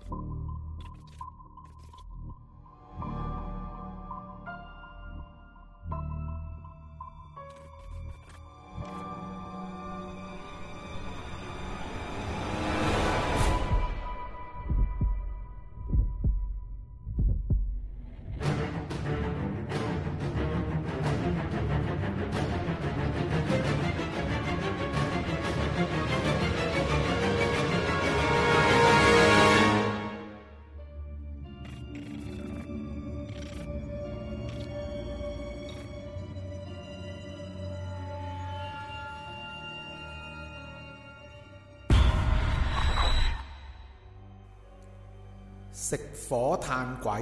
食火炭鬼，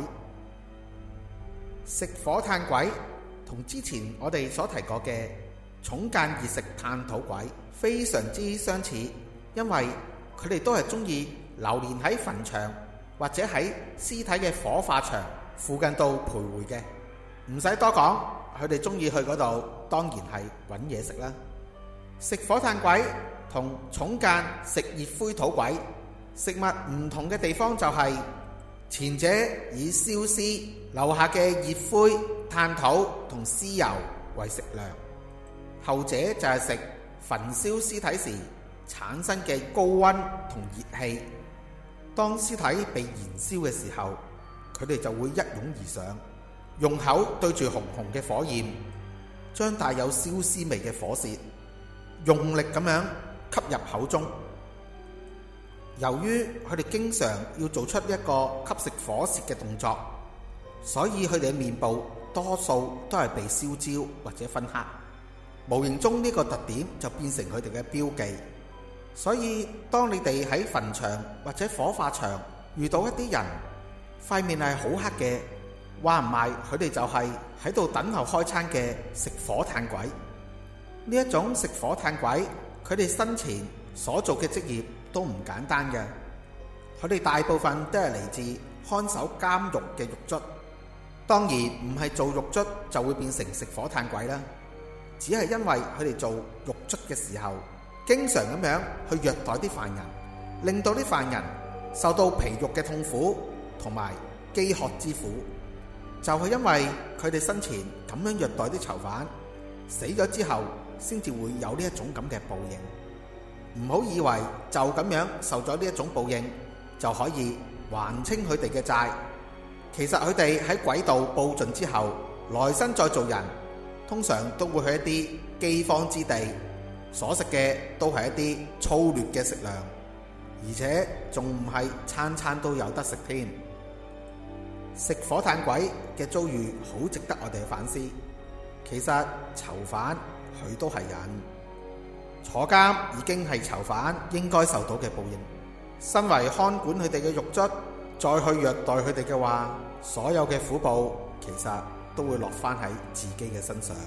食火炭鬼同之前我哋所提過嘅塚間熱食炭土鬼非常之相似，因為佢哋都係中意流連喺墳場或者喺屍體嘅火化場附近度徘徊嘅。唔使多講，佢哋中意去嗰度，當然係揾嘢食啦。食火炭鬼同塚間食熱灰土鬼食物唔同嘅地方就係，前者以燒屍留下嘅熱灰、炭土同屍油為食糧，後者就係食焚燒屍體時產生嘅高溫同熱氣。當屍體被燃燒嘅時候，佢哋就會一擁而上，用口對住紅紅嘅火焰，將帶有燒屍味嘅火舌用力咁樣吸入口中。由於佢哋經常要做出一個吸食火舌嘅動作，所以佢哋嘅面部多數都係被燒焦或者燻黑，無形中呢個特點就變成佢哋嘅標記。所以當你哋喺墳場或者火化場遇到一啲人塊面係好黑嘅，話唔埋佢哋就係喺度等候開餐嘅食火炭鬼。呢一種食火炭鬼，佢哋生前所做嘅職業都唔簡單嘅，佢哋大部分都係嚟自看守監獄嘅獄卒。當然唔係做獄卒就會變成食火炭鬼啦，只係因為佢哋做獄卒嘅時候經常咁樣去虐待啲犯人，令到啲犯人受到皮肉嘅痛苦同埋飢渴之苦。就係因為佢哋生前咁樣虐待啲囚犯，死咗之後先至會有呢一種咁嘅報應。唔好以為就咁樣受咗呢一種報應就可以還清佢哋嘅債。其實佢哋喺鬼道報盡之後，來生再做人，通常都會去一啲饑荒之地，所食嘅都係一啲粗劣嘅食糧，而且仲唔係餐餐都有得食添。食火炭鬼嘅遭遇好值得我哋反思。其實囚犯佢都係人，坐監已經係囚犯應該受到嘅報應。身為看管佢哋嘅獄卒，再去虐待佢哋嘅話，所有嘅苦報其實都會落返喺自己嘅身上。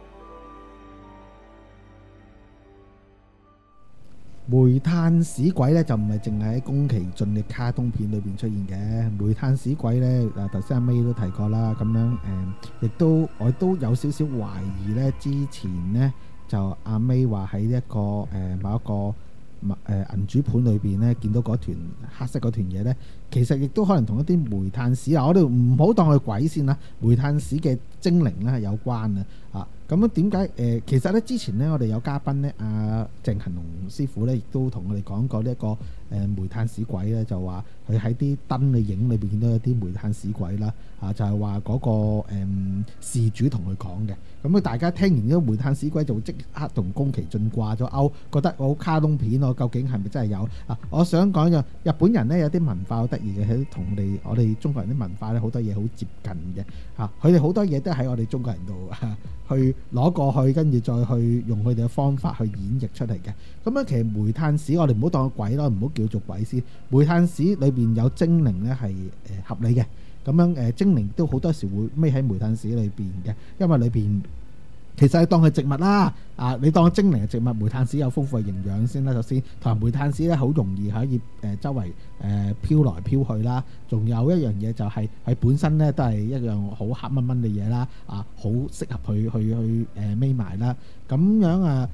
煤炭屎鬼咧就唔係淨係喺宮崎駿嘅卡通片裏邊出現嘅。煤炭屎鬼咧，頭先阿 May 都提過啦，咁樣亦都我都有少少懷疑咧。之前咧就阿 May 話喺一個某一個銀主盤裏邊咧見到嗰團黑色嗰團嘢咧，其實亦都可能同一啲煤炭屎我哋唔好當佢鬼先啦，煤炭屎嘅精靈咧係有關啊。咁樣點解其實咧之前咧我哋有嘉賓咧阿鄭勤龍師傅咧亦都同我哋講過呢一個煤炭屎鬼咧，就話佢喺啲燈嘅影裏邊見到有啲煤炭屎鬼啦，就係話嗰個事主同佢講嘅。咁大家聽完呢個煤炭屎鬼就會即刻同宮崎駿掛咗鈎，覺得好卡通片咯，究竟係咪真係有啊？我想講就日本人咧有啲文化好得意嘅，喺同我哋中國人啲文化咧好多嘢好接近嘅嚇，佢哋好多嘢都喺我哋中國人度去攞過去，跟住再去用佢哋嘅方法去演繹出嚟嘅。咁樣其實煤炭屎我哋唔好當佢鬼咯，唔好叫做鬼先。煤炭屎裏邊有精靈咧係合理嘅。咁樣精靈都好多時會匿喺煤炭屎裏邊嘅，因為裏邊其實你當佢植物啦，你當精靈係植物，煤炭屎有豐富嘅營養先啦。首先同埋煤炭屎咧好容易可以周圍飄來飄去啦。仲有一樣嘢就係佢本身咧都係一樣好黑蚊蚊嘅嘢啦，好適合去匿埋啦。咁樣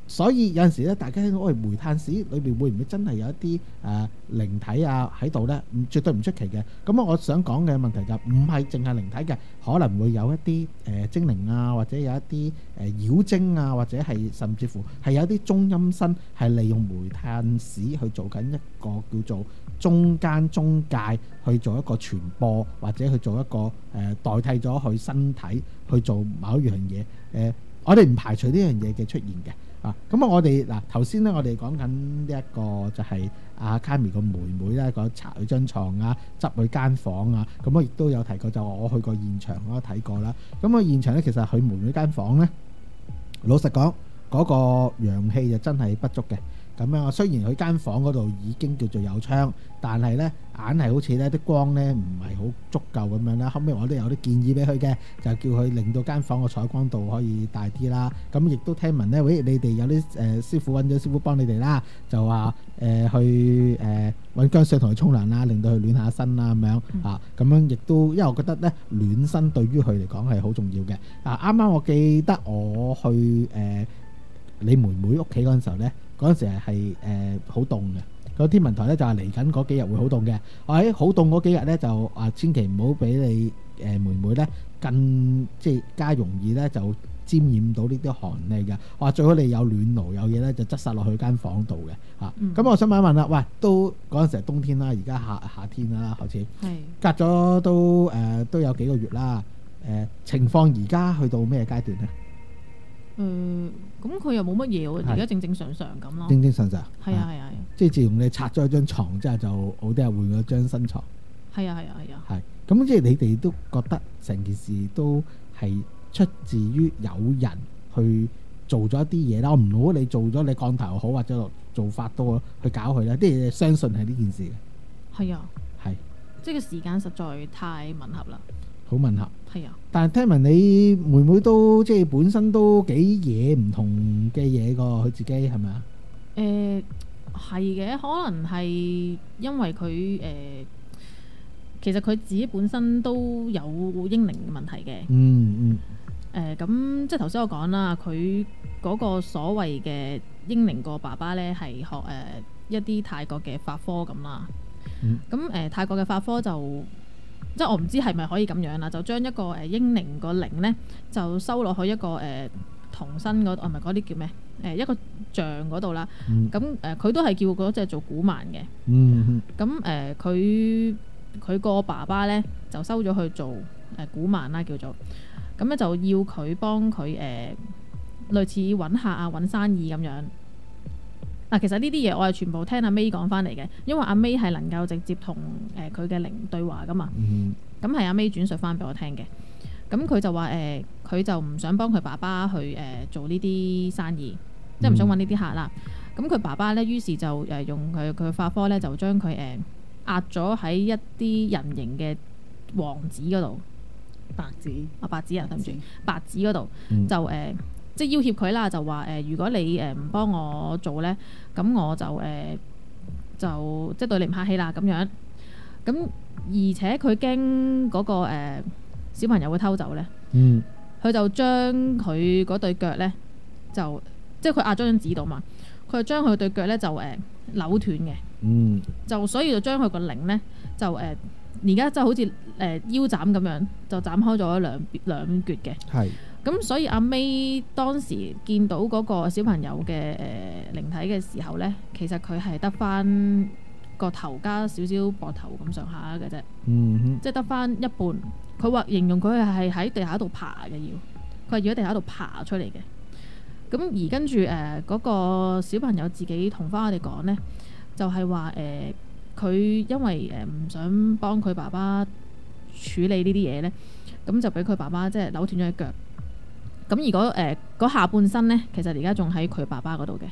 所以有陣時咧，大家喂煤炭屎裏邊會唔會真係有一啲靈體啊喺度咧？絕對唔出奇嘅。咁我想講嘅問題就唔係淨係靈體嘅，可能會有一啲精靈啊，或者有一啲妖精啊，或者係甚至乎係有一啲中陰身係利用煤炭屎去做緊一個叫做中介去做一個傳播，或者去做一個代替咗佢身體去做某一樣嘢。我哋唔排除呢樣嘢嘅出現嘅。咁我哋嗱頭先咧，我哋講緊呢一個就係阿卡咪個妹妹咧，個查佢張床啊，執佢間房啊，咁我亦都有提過，就我去過現場我都睇過啦。咁個現場咧，其實佢妹妹間房咧，老實講嗰個陽氣就真係不足嘅。咁樣雖然佢間房嗰度已經叫做有窗，但係咧硬係好似咧啲光咧唔係好足夠咁樣啦。後尾我都有啲建議俾佢嘅，就叫佢令到間房個採光度可以大啲啦。咁亦都聽聞咧，喂，你哋有啲師傅揾咗師傅幫你哋啦，就話去揾薑水同佢沖涼啦，令到佢暖下身啦咁樣啊。咁樣亦都因為我覺得咧暖身對於佢嚟講係好重要嘅。啱啱我記得我去你妹妹屋企嗰陣時候咧。嗰陣時係好凍嘅，個天文台咧就係嚟緊嗰幾日會好凍嘅。我喺好凍嗰幾日咧就千祈唔好俾你妹妹咧更即係加容易咧就沾染到呢啲寒氣嘅。我話最好你有暖爐有嘢咧就側曬落去間房度嘅嚇。咁我想問一問啦，喂，都嗰陣時係冬天啦，而家夏天啦，好似隔咗都有幾個月啦。情況而家去到咩階段咧？ 咁佢又冇乜嘢喎，而家正正常常咁咯。 正正常常。係啊。 即係自從你拆咗張床之後，就好啲人換咗張新床。係啊。係。咁即係你哋都覺得成件事都係出自於有人去做咗一啲嘢啦。我唔好你做咗你降頭好或者做法多去搞佢啦，啲嘢相信係呢件事嘅。係啊。係。 即係個時間實在太吻合啦。 好吻合。 係啊。 但係聽聞你妹妹都即係本身都幾嘢唔同嘅嘢個，佢自己係咪啊？ 係嘅，可能係因為佢其實佢自己本身都有嬰靈嘅問題嘅。咁即係頭先我講啦，佢嗰個所謂嘅嬰靈個爸爸咧係學一啲泰國嘅法科咁啦。咁泰國嘅法科就即係我唔知係咪可以咁樣啦，就將一個嬰靈個靈咧就收落去一個童身嗰度，唔係嗰啲叫咩？一個像嗰度啦。咁佢都係叫嗰隻做古曼嘅。咁佢個爸爸咧就收咗去做古曼啦，叫做咁咧就要佢幫佢類似揾客啊、揾生意咁樣。其實呢啲嘢我係全部聽阿 May 講翻嚟嘅，因為阿 May 係能夠直接同佢嘅靈對話噶嘛。咁係阿 May 轉述翻俾我聽嘅。咁佢就話佢就唔想幫佢爸爸去做呢啲生意，即係唔想揾呢啲客啦。咁佢爸爸咧，於是就用佢法科咧，就將佢壓咗喺一啲人形嘅黃紙嗰度。白紙啊，對唔住，白紙嗰度就即係要挾佢啦，就話如果你唔幫我做咧，咁我就即係對你唔客氣啦咁樣。咁而且佢驚嗰個小朋友會偷走咧，佢就將佢嗰對腳咧就即係佢壓咗張紙度嘛，佢就將佢對腳咧就扭斷嘅。就所以就將佢個靈咧就而家就好似腰斬咁樣，就斬開咗兩橛嘅。係。咁所以阿 May 當時見到嗰個小朋友嘅靈體嘅時候咧，其實佢係得翻個頭加少少膊頭咁上下嘅啫。即係得翻一半。佢話形容佢係喺地下度爬嘅，佢係要喺地下度爬出嚟嘅。咁而跟住嗰個小朋友自己同翻我哋講咧，就係話佢因為唔想幫佢爸爸處理呢啲嘢咧，咁就俾佢爸爸即係扭斷咗隻腳。咁如果嗰下半身咧，其實而家仲喺佢爸爸嗰度嘅。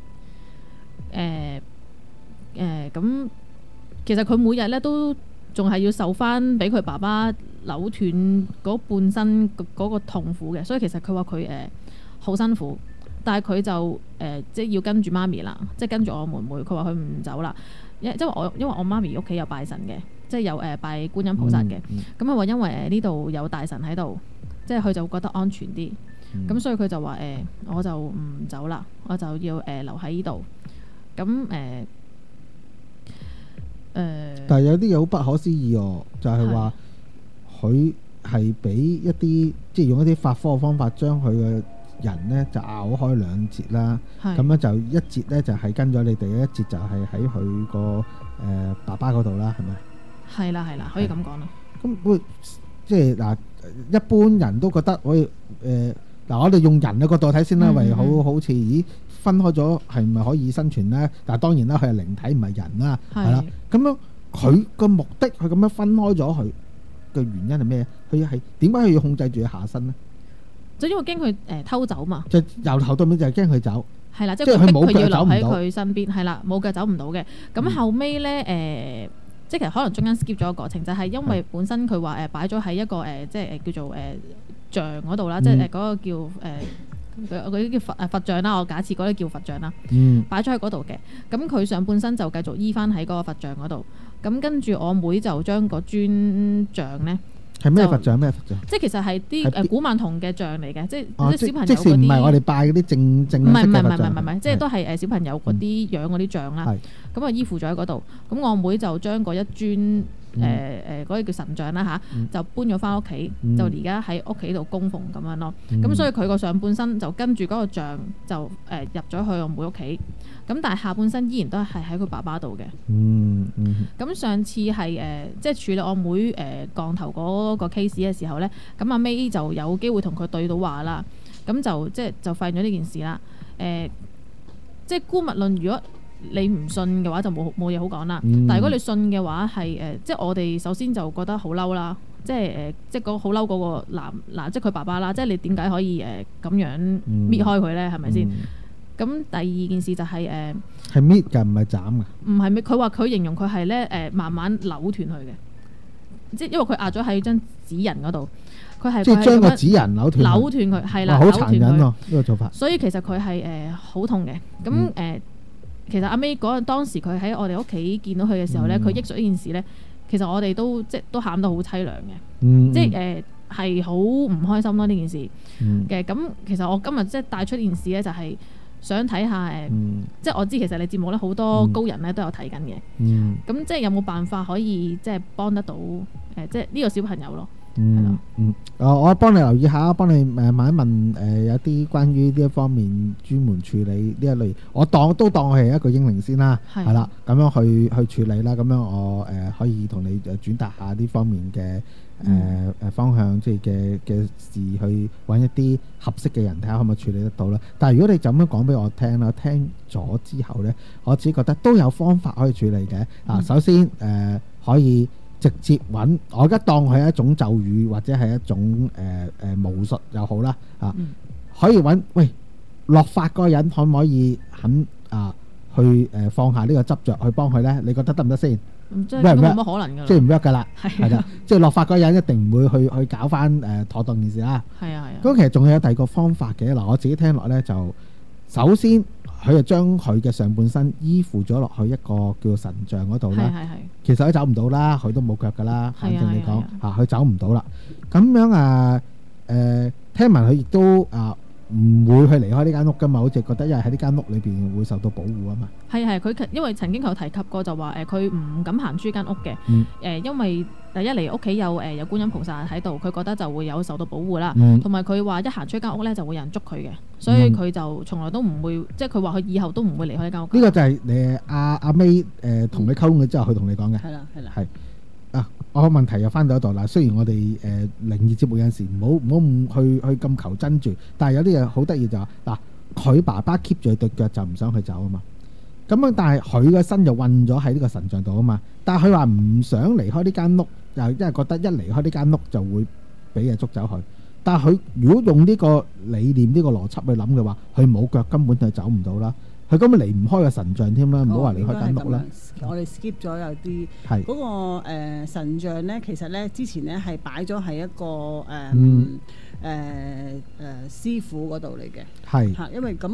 咁其實佢每日咧都仲係要受翻俾佢爸爸扭斷嗰半身嗰個痛苦嘅，所以其實佢話佢好辛苦，但係佢就即係要跟住媽咪啦，即係跟住我妹妹。佢話佢唔走啦，因為我媽咪屋企有拜神嘅，即係有拜觀音菩薩嘅。咁佢話因為呢度有大神喺度，即係佢就覺得安全啲。 咁所以佢就話我就唔走啦，我就要留喺呢度。咁但係有啲嘢好不可思議喎，就係話佢係俾一啲即係用一啲法科嘅方法將佢嘅人呢就拗開兩截啦，咁樣就一截呢就係跟咗你哋，一截就係喺佢個爸爸嗰度啦，係咪？ 係啦，可以咁講啦。 咁會即係嗱，一般人都覺得可以嗱，我哋用人嘅角度睇先啦，為好似咦分開咗係咪可以生存呢？但係當然啦，佢係靈體唔係人啦，係啦。咁樣佢個目的，佢咁樣分開咗佢嘅原因係咩？佢係點解佢要控制住佢下身呢？ 就因為驚佢偷走嘛。 就由頭到尾就係驚佢走。係啦，即係佢逼佢要留喺佢身邊，係啦，冇腳走唔到嘅。咁後尾呢，即係其實可能中間 skip 咗個過程，就係因為本身佢話擺咗喺一個即係叫做像嗰度啦，即係嗰個叫嗰啲叫佛像啦，我假設嗰啲叫佛像啦，擺咗喺嗰度嘅。咁佢上半身就繼續依翻喺嗰個佛像嗰度。咁跟住我妹就將個尊像呢， 係咩佛像？咩佛像？ 即係其實係啲古曼童嘅像嚟嘅，即係啲小朋友嗰啲。即係唔係我哋拜嗰啲正唔係，即係都係小朋友嗰啲樣嗰啲像啦。咁啊依附咗喺嗰度。咁我妹就將嗰一尊嗰啲叫神像啦就搬咗翻屋企，就而家喺屋企度供奉咁樣咯。咁所以佢個上半身就跟住嗰個像就入咗去我妹屋企。咁但係下半身依然都係喺佢爸爸度嘅。咁上次係即係處理我妹降頭嗰個 case 嘅時候呢，咁阿 May 就有機會同佢對到話啦。咁就發現咗呢件事啦。即係姑勿論，如果你唔信嘅話就冇嘢好講啦。但係如果你信嘅話係即係我哋首先就覺得好嬲啦。即係即係好嬲嗰個男即係佢爸爸啦。即係你點解可以咁樣搣開佢呢？係咪先？咁第二件事就係係搣㗎，唔係斬㗎。 唔係搣，佢話佢形容佢係咧慢慢扭斷佢嘅，即係因為佢壓咗喺張紙人嗰度，佢係即係將個紙人扭斷佢，係啦， 好殘忍喎呢個做法。 所以其實佢係好痛嘅。咁其實阿 May 當時佢喺我哋屋企見到佢嘅時候咧，佢憶述呢件事咧，其實我哋都即係都喊得好凄涼嘅，即係係好唔開心咯呢件事嘅。咁其實我今日即係帶出呢件事咧，就係想睇下即係我知其實你節目咧好多高人咧都有睇緊嘅，咁即係有冇辦法可以即係幫得到即係呢個小朋友咯？ 我幫你留意下，幫你問一問有啲關於呢一方面專門處理呢一類，我都當佢係一個英靈先啦，係啦，咁樣去處理啦，咁樣我可以同你轉達下呢方面嘅方向，即係嘅事去揾一啲合適嘅人睇下可唔可以處理得到啦。但係如果你就咁樣講俾我聽啦，聽咗之後呢，我自己覺得都有方法可以處理嘅。首先可以直接揾，我而家當佢係一種咒語或者係一種巫術又好啦，可以揾落法嗰個人可唔可以肯去放下呢個執着去幫佢呢？你覺得得唔得先？ 即係冇乜可能㗎， 即係唔 work 㗎啦，係啦，即係落法嗰個人一定唔會去搞翻妥當件事啦。係啊。咁其實仲有第二個方法嘅嗱，我自己聽落呢，就首先佢就將佢嘅上半身依附咗落去一個叫神像嗰度啦。其實佢走唔到啦，佢都冇腳㗎啦。反正你講佢走唔到啦。咁樣聽聞佢亦都唔會去離開呢間屋㗎嘛，好似覺得因為喺呢間屋裏邊會受到保護啊嘛。係佢因為曾經佢有提及過就話佢唔敢行出間屋嘅。因為第一嚟屋企有觀音菩薩喺度，佢覺得就會有受到保護啦。同埋佢話一行出間屋咧就會有人捉佢嘅，所以佢就從來都唔會，即係佢話佢以後都唔會離開呢間屋。呢個就係阿 May 同你溝通嘅之後，佢同你講嘅。係啦。我個問題又翻到一度啦。雖然我哋靈異節目有陣時唔好去咁求真住，但係有啲嘢好得意就話嗱，佢爸爸 keep 住佢對腳就唔想佢走啊嘛。咁樣但係佢個身就韞咗喺呢個神像度啊嘛。但係佢話唔想離開呢間屋，又因為覺得一離開呢間屋就會俾嘢捉走佢。但係佢如果用呢個理念、呢個邏輯去諗嘅話，佢冇腳根本就走唔到啦。佢根本離唔開個神像添啦，唔好話離開間屋啦。 我哋 skip 咗有啲嗰個神像咧，其實咧之前咧係擺咗喺一個師傅嗰度嚟嘅。係因為咁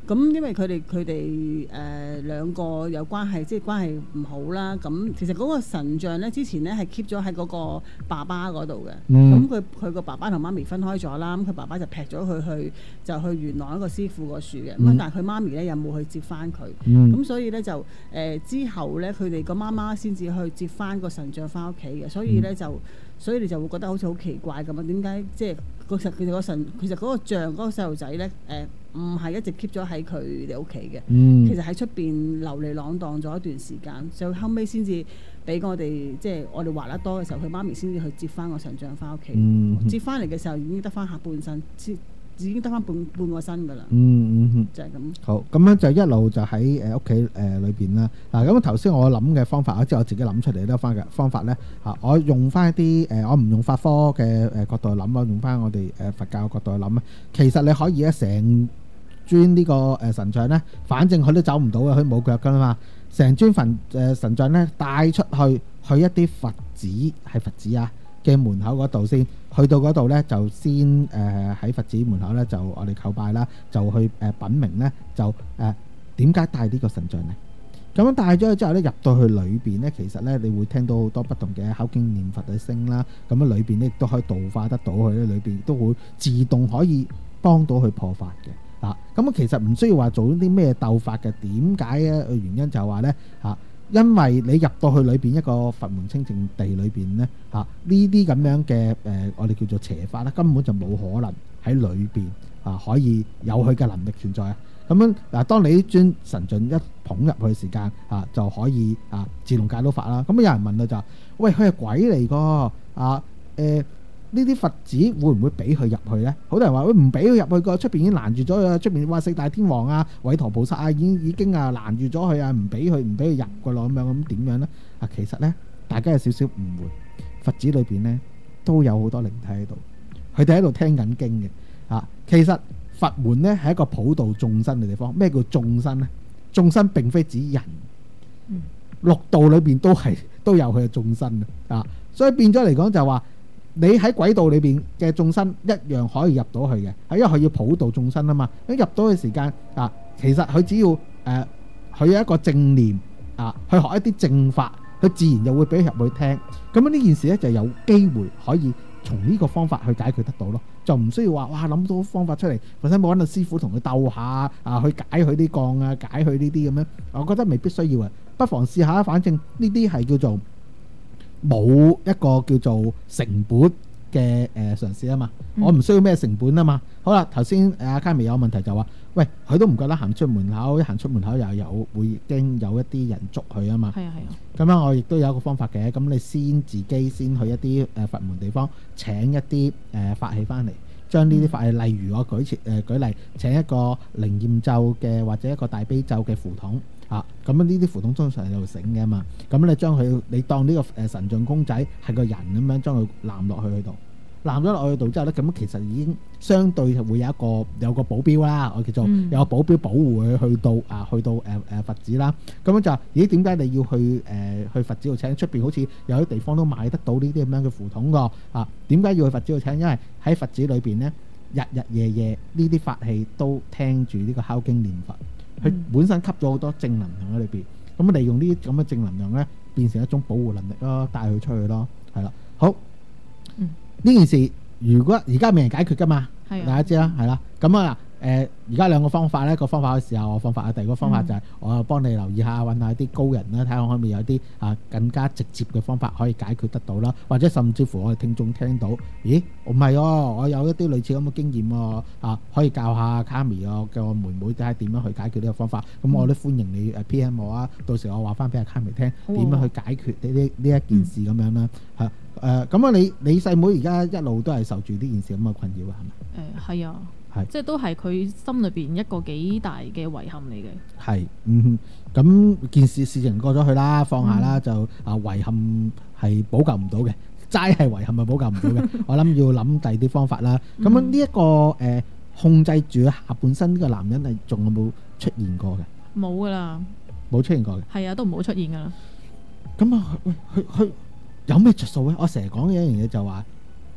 咁因為佢哋兩個有關係，即係關係唔好啦。咁其實嗰個神像咧，之前咧係 keep 咗喺嗰個爸爸嗰度嘅。咁佢個爸爸同媽咪分開咗啦。咁佢爸爸就劈咗佢去元朗一個師傅個樹嘅。咁但係佢媽咪咧又冇去接翻佢。咁所以咧就之後咧，佢哋個媽媽先至去接翻個神像翻屋企嘅。所以你就會覺得好似好奇怪咁啊？點解即係其實嗰個像嗰個細路仔咧唔係一直 keep 咗喺佢哋屋企嘅，其實喺出邊流離浪蕩咗一段時間，就後尾先至俾我哋即係我哋畫得多嘅時候，佢媽咪先至去接翻個神像翻屋企。接翻嚟嘅時候已經得翻下半身，已經得翻半個身㗎啦。就係咁。好，咁樣就一路就喺屋企裏邊啦。嗱，咁頭先我諗嘅方法，即係我自己諗出嚟咧方法咧我用翻一啲我唔用法科嘅角度去諗，我用翻我哋佛教嘅角度去諗。其實你可以咧成尊呢個神像咧，反正佢都走唔到嘅，佢冇腳㗎嘛。成尊神像咧帶出去一啲佛寺嘅門口嗰度先，去到嗰度咧就先喺佛寺門口咧就我哋叩拜啦，就去稟明咧就點解帶呢個神像咧？咁樣帶咗之後咧，入到去裏邊咧，其實咧你會聽到好多不同嘅口經念佛嘅聲啦。咁樣裏邊咧亦都可以度化得到佢咧，裏邊亦都會自動可以幫到佢破法嘅。咁其實唔需要話做啲咩鬥法嘅。點解咧？原因就係話咧因為你入到去裏邊一個佛門清淨地裏邊咧呢啲咁樣嘅我哋叫做邪法咧，根本就冇可能喺裏邊可以有佢嘅能力存在啊。咁樣嗱，當你呢尊神像一捧入去時間就可以自動解到法啦。咁有人問啦，就喂，佢係鬼嚟個呢啲佛寺會唔會俾佢入去呢？好多人話唔俾佢入去，個出邊已經攔住咗，出邊話四大天王韋馱菩薩已經攔住咗佢唔俾佢入噶咯，咁點樣呢？其實呢，大家有少少誤會，佛寺裏邊呢都有好多靈體喺度，佢哋喺度聽緊經嘅其實佛門呢係一個普度眾生嘅地方。咩叫眾生呢？眾生並非指人，六道裏邊都有佢嘅眾生所以變咗嚟講就話，你喺鬼道裏邊嘅眾生一樣可以入到去嘅，因為佢要普度眾生啊嘛。一入到去時間其實佢只要佢有一個正念去學一啲正法，佢自然就會俾佢入去聽。咁呢件事咧就有機會可以從呢個方法去解決得到咯，就唔需要話哇諗到方法出嚟，或者冇揾到師傅同佢鬥下去解佢啲降解佢呢啲咁樣。我覺得未必需要不妨試下。反正呢啲係叫做冇一個叫做成本嘅嘗試啊嘛，我唔需要咩成本啊嘛。好啦，頭先阿卡咪有問題就話，喂，佢都唔覺得行出門口，一行出門口又會經有一啲人捉佢啊嘛。係啊。咁樣我亦都有一個方法嘅，咁你先自己先去一啲佛門地方請一啲法器翻嚟，將呢啲法器，例如我舉例請一個靈驗咒嘅或者一個大悲咒嘅符筒。咁呢啲符筒通常係有繩嘅嘛，咁你將佢，你當呢個神像公仔係個人咁樣將佢攬落去度，攬咗落去度之後咧，咁其實已經相對會有個保鏢啦，我叫做有個保鏢保護佢去到佛寺啦。咁樣就咦，點解你要去佛寺度請？出邊好似有啲地方都買得到呢啲咁樣嘅符筒㗎點解要去佛寺度請？因為喺佛寺裏邊咧，日日夜夜呢啲法器都聽住呢個敲經念佛。佢本身吸咗好多正能量喺裏邊，咁利用呢啲咁嘅正能量咧，變成一種保護能力咯，帶佢出去咯，係啦。好，呢件事如果而家未人解決噶嘛，大家知啦，係啦。咁而家兩個方法咧，個方法可以試下我方法第二個方法就係我幫你留意下，揾下啲高人啦，睇下可唔可以有啲更加直接嘅方法可以解決得到啦，或者甚至乎我哋聽眾聽到，咦，唔係我有一啲類似咁嘅經驗可以教下卡咪叫我妹妹睇下點樣去解決呢個方法。咁我都歡迎你PM 我到時我話翻俾阿卡咪聽點樣去解決呢一件事咁樣啦。咁你細妹而家一路都係受住呢件事咁嘅困擾係咪？係啊。即係都係佢心裏邊一個幾大嘅遺憾嚟嘅。係，咁件事情過咗去啦，放下啦，就遺憾係補救唔到嘅，齋係遺憾係補救唔到嘅。我諗要諗第二啲方法啦。咁樣呢一個控制住下半身呢個男人係仲有冇出現過嘅？冇噶啦，冇出現過嘅。係啊，都唔好出現噶啦。咁喂，佢有咩着數咧？我成日講嘅一樣嘢就話，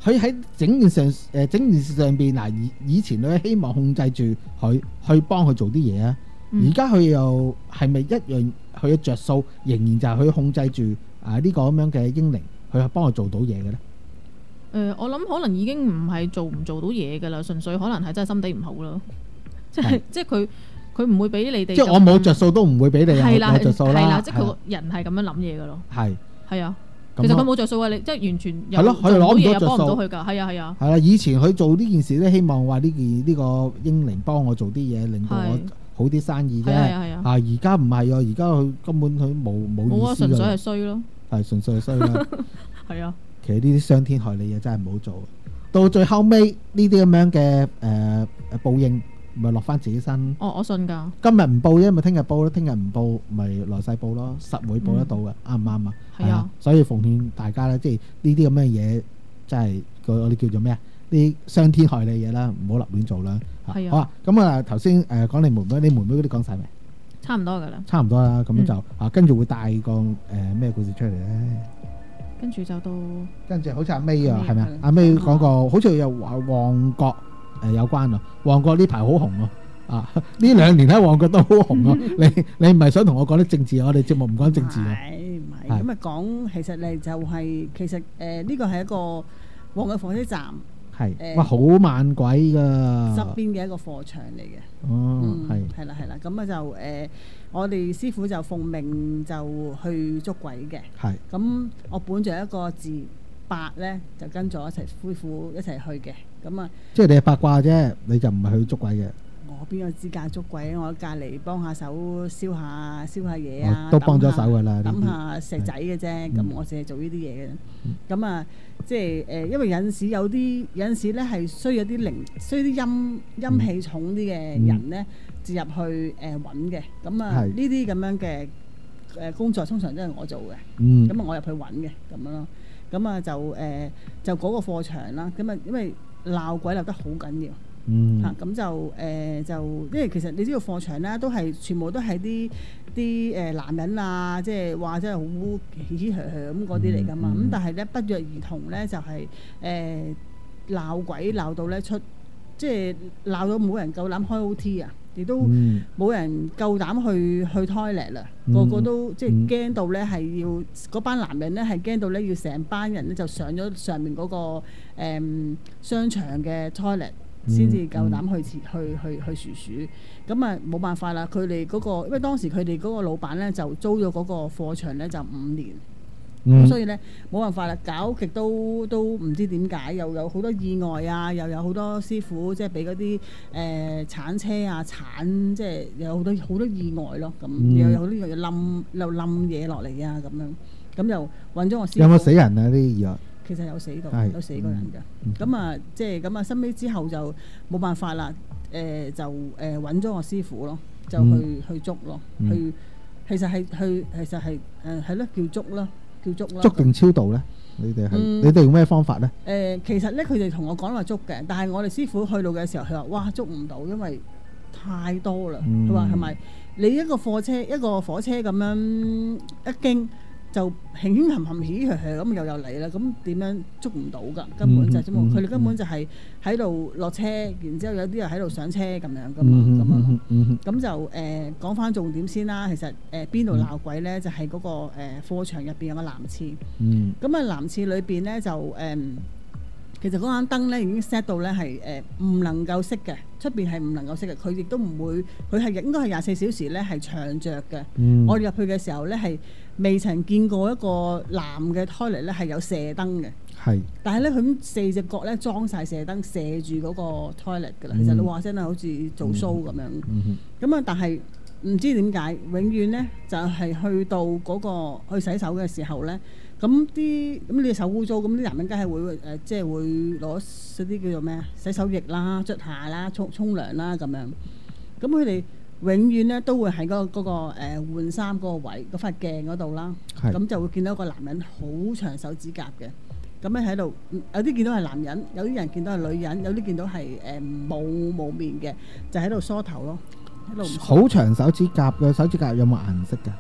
佢喺整件事上邊嗱，以前佢希望控制住佢，去幫佢做啲嘢啊。而家佢又係咪一樣？佢嘅着數仍然就係佢控制住呢個咁樣嘅英靈，佢係幫佢做到嘢嘅咧？ 我諗可能已經唔係做唔做到嘢㗎啦，純粹可能係真係心地唔好咯。即係佢唔會俾你哋。即係我冇着數都唔會俾你有着數啦。係啦，即係佢個人係咁樣諗嘢㗎咯。係啊。其實佢冇着數啊！你即係完全係咯，佢攞唔到着數，幫唔到佢㗎。係啊。係啦，以前佢做呢件事咧，希望話呢個英靈幫我做啲嘢，令到我好啲生意啫。係啊。而家唔係啊，而家佢根本佢冇意思㗎。純粹係衰咯。係純粹係衰啦。係啊。其實呢啲傷天害理嘢真係唔好做。到最後尾呢啲咁樣嘅報應，咪落翻自己身。我信㗎。今日唔報啫，咪聽日報咯；聽日唔報，咪來世報咯。實會報得到嘅，啱唔啱啊？係啊。所以奉勸大家咧，即係呢啲咁嘅嘢，真係我哋叫做咩啊？啲傷天害理嘢啦，唔好立亂做啦。係啊。好啊，咁啊頭先講你妹妹嗰啲講晒未？差唔多㗎啦。差唔多啦，咁就跟住會帶個咩故事出嚟咧？跟住好似阿 May 啊，係咪啊？阿 May 講個好似又話旺角有關啊，旺角呢排好紅咯。呢2年喺旺角都好紅咯。你唔係想同我講啲政治？我哋節目唔講政治啊。唔係咁啊，講其實你就係其實呢個係一個旺角火車站。係哇，好猛鬼㗎！側邊嘅一個貨場嚟嘅。哦，係啦。咁啊就我哋師傅就奉命就去捉鬼嘅。係。咁我本着一個字8咧，就跟咗夫婦一齊去嘅。咁啊，即係你係八卦啫，你就唔係去捉鬼嘅。我邊有資格捉鬼？我喺隔離幫下手燒下嘢啊，都幫咗手㗎啦，抌下石仔嘅啫。咁我淨係做呢啲嘢嘅。咁啊，即係因為有陣時咧係需要啲陰氣重啲嘅人咧，接入去揾嘅。咁啊，呢啲咁樣嘅工作通常都係我做嘅。咁啊，我入去揾嘅咁樣咯。咁啊就嗰個貨場啦。咁啊，因為鬧鬼鬧得好緊要。咁就因為其實你知道貨場咧，全部都係啲男人啊，即係話真係好嘻嘻呵呵咁嗰啲嚟㗎嘛。咁但係咧不約而同咧就係鬧鬼鬧到咧即係鬧到冇人夠膽開 OT 啊，亦都冇人夠膽去 toilet 啦。個個都即係驚到咧係要嗰班男人咧係驚到咧要成班人咧就上咗上面嗰個商場嘅 toilet。先至夠膽去薯薯，咁啊冇辦法啦！佢哋嗰個，因為當時佢哋嗰個老闆咧就租咗嗰個貨場咧就5年，咁所以咧冇辦法啦，搞極都唔知點解，又有好多意外啊，又有好多師傅即係俾嗰啲鏟車啊鏟，即係有好多意外咯，咁又有好多又冧嘢落嚟啊咁樣，咁又揾咗我師傅。有冇死人啊？呢啲意外？其實有死過人㗎，咁啊，即係咁啊，收尾之後就冇辦法啦，就揾咗我師傅咯，就去捉咯，其實係係咯，叫捉啦。捉定超度咧？你哋用咩方法咧？其實咧，佢哋同我講話捉嘅，但係我哋師傅去到嘅時候，佢話：哇，捉唔到，因為太多啦。佢話係咪？你一個火車咁樣一經。就輕輕冚冚起咁又嚟啦，咁點樣捉唔到㗎？根本就係啫嘛，佢哋根本就係喺度落車，然之後有啲人喺度上車咁樣㗎嘛，咁就講翻重點先啦。其實邊度鬧鬼咧？就係嗰個貨場入邊有個男廁，咁啊男廁裏邊咧就其實嗰間燈咧已經 set 到咧係唔能夠熄嘅，出邊係唔能夠熄嘅。佢亦都唔會，佢係應該係24小時咧係長着嘅。我哋入去嘅時候咧係未曾見過一個男嘅 toilet 咧係有射燈嘅。係。但係咧佢咁4隻角咧裝晒射燈射住嗰個 toilet 㗎啦。其實你話真係好似做 show 咁樣。咁啊，但係唔知點解，永遠咧就係去到嗰個去洗手嘅時候咧。咁你手污糟，咁啲男人梗係會即係會攞嗰啲叫做咩啊？洗手液啦、捽下啦、沖涼啦咁樣。咁佢哋永遠咧都會喺嗰個換衫嗰個位嗰塊鏡嗰度啦。咁就會見到一個男人好長手指甲嘅，咁咧喺度有啲見到係男人，有啲人見到係女人，有啲見到係冇面嘅，就喺度梳頭咯，喺度。好長手指甲嘅手指甲有冇顏色㗎？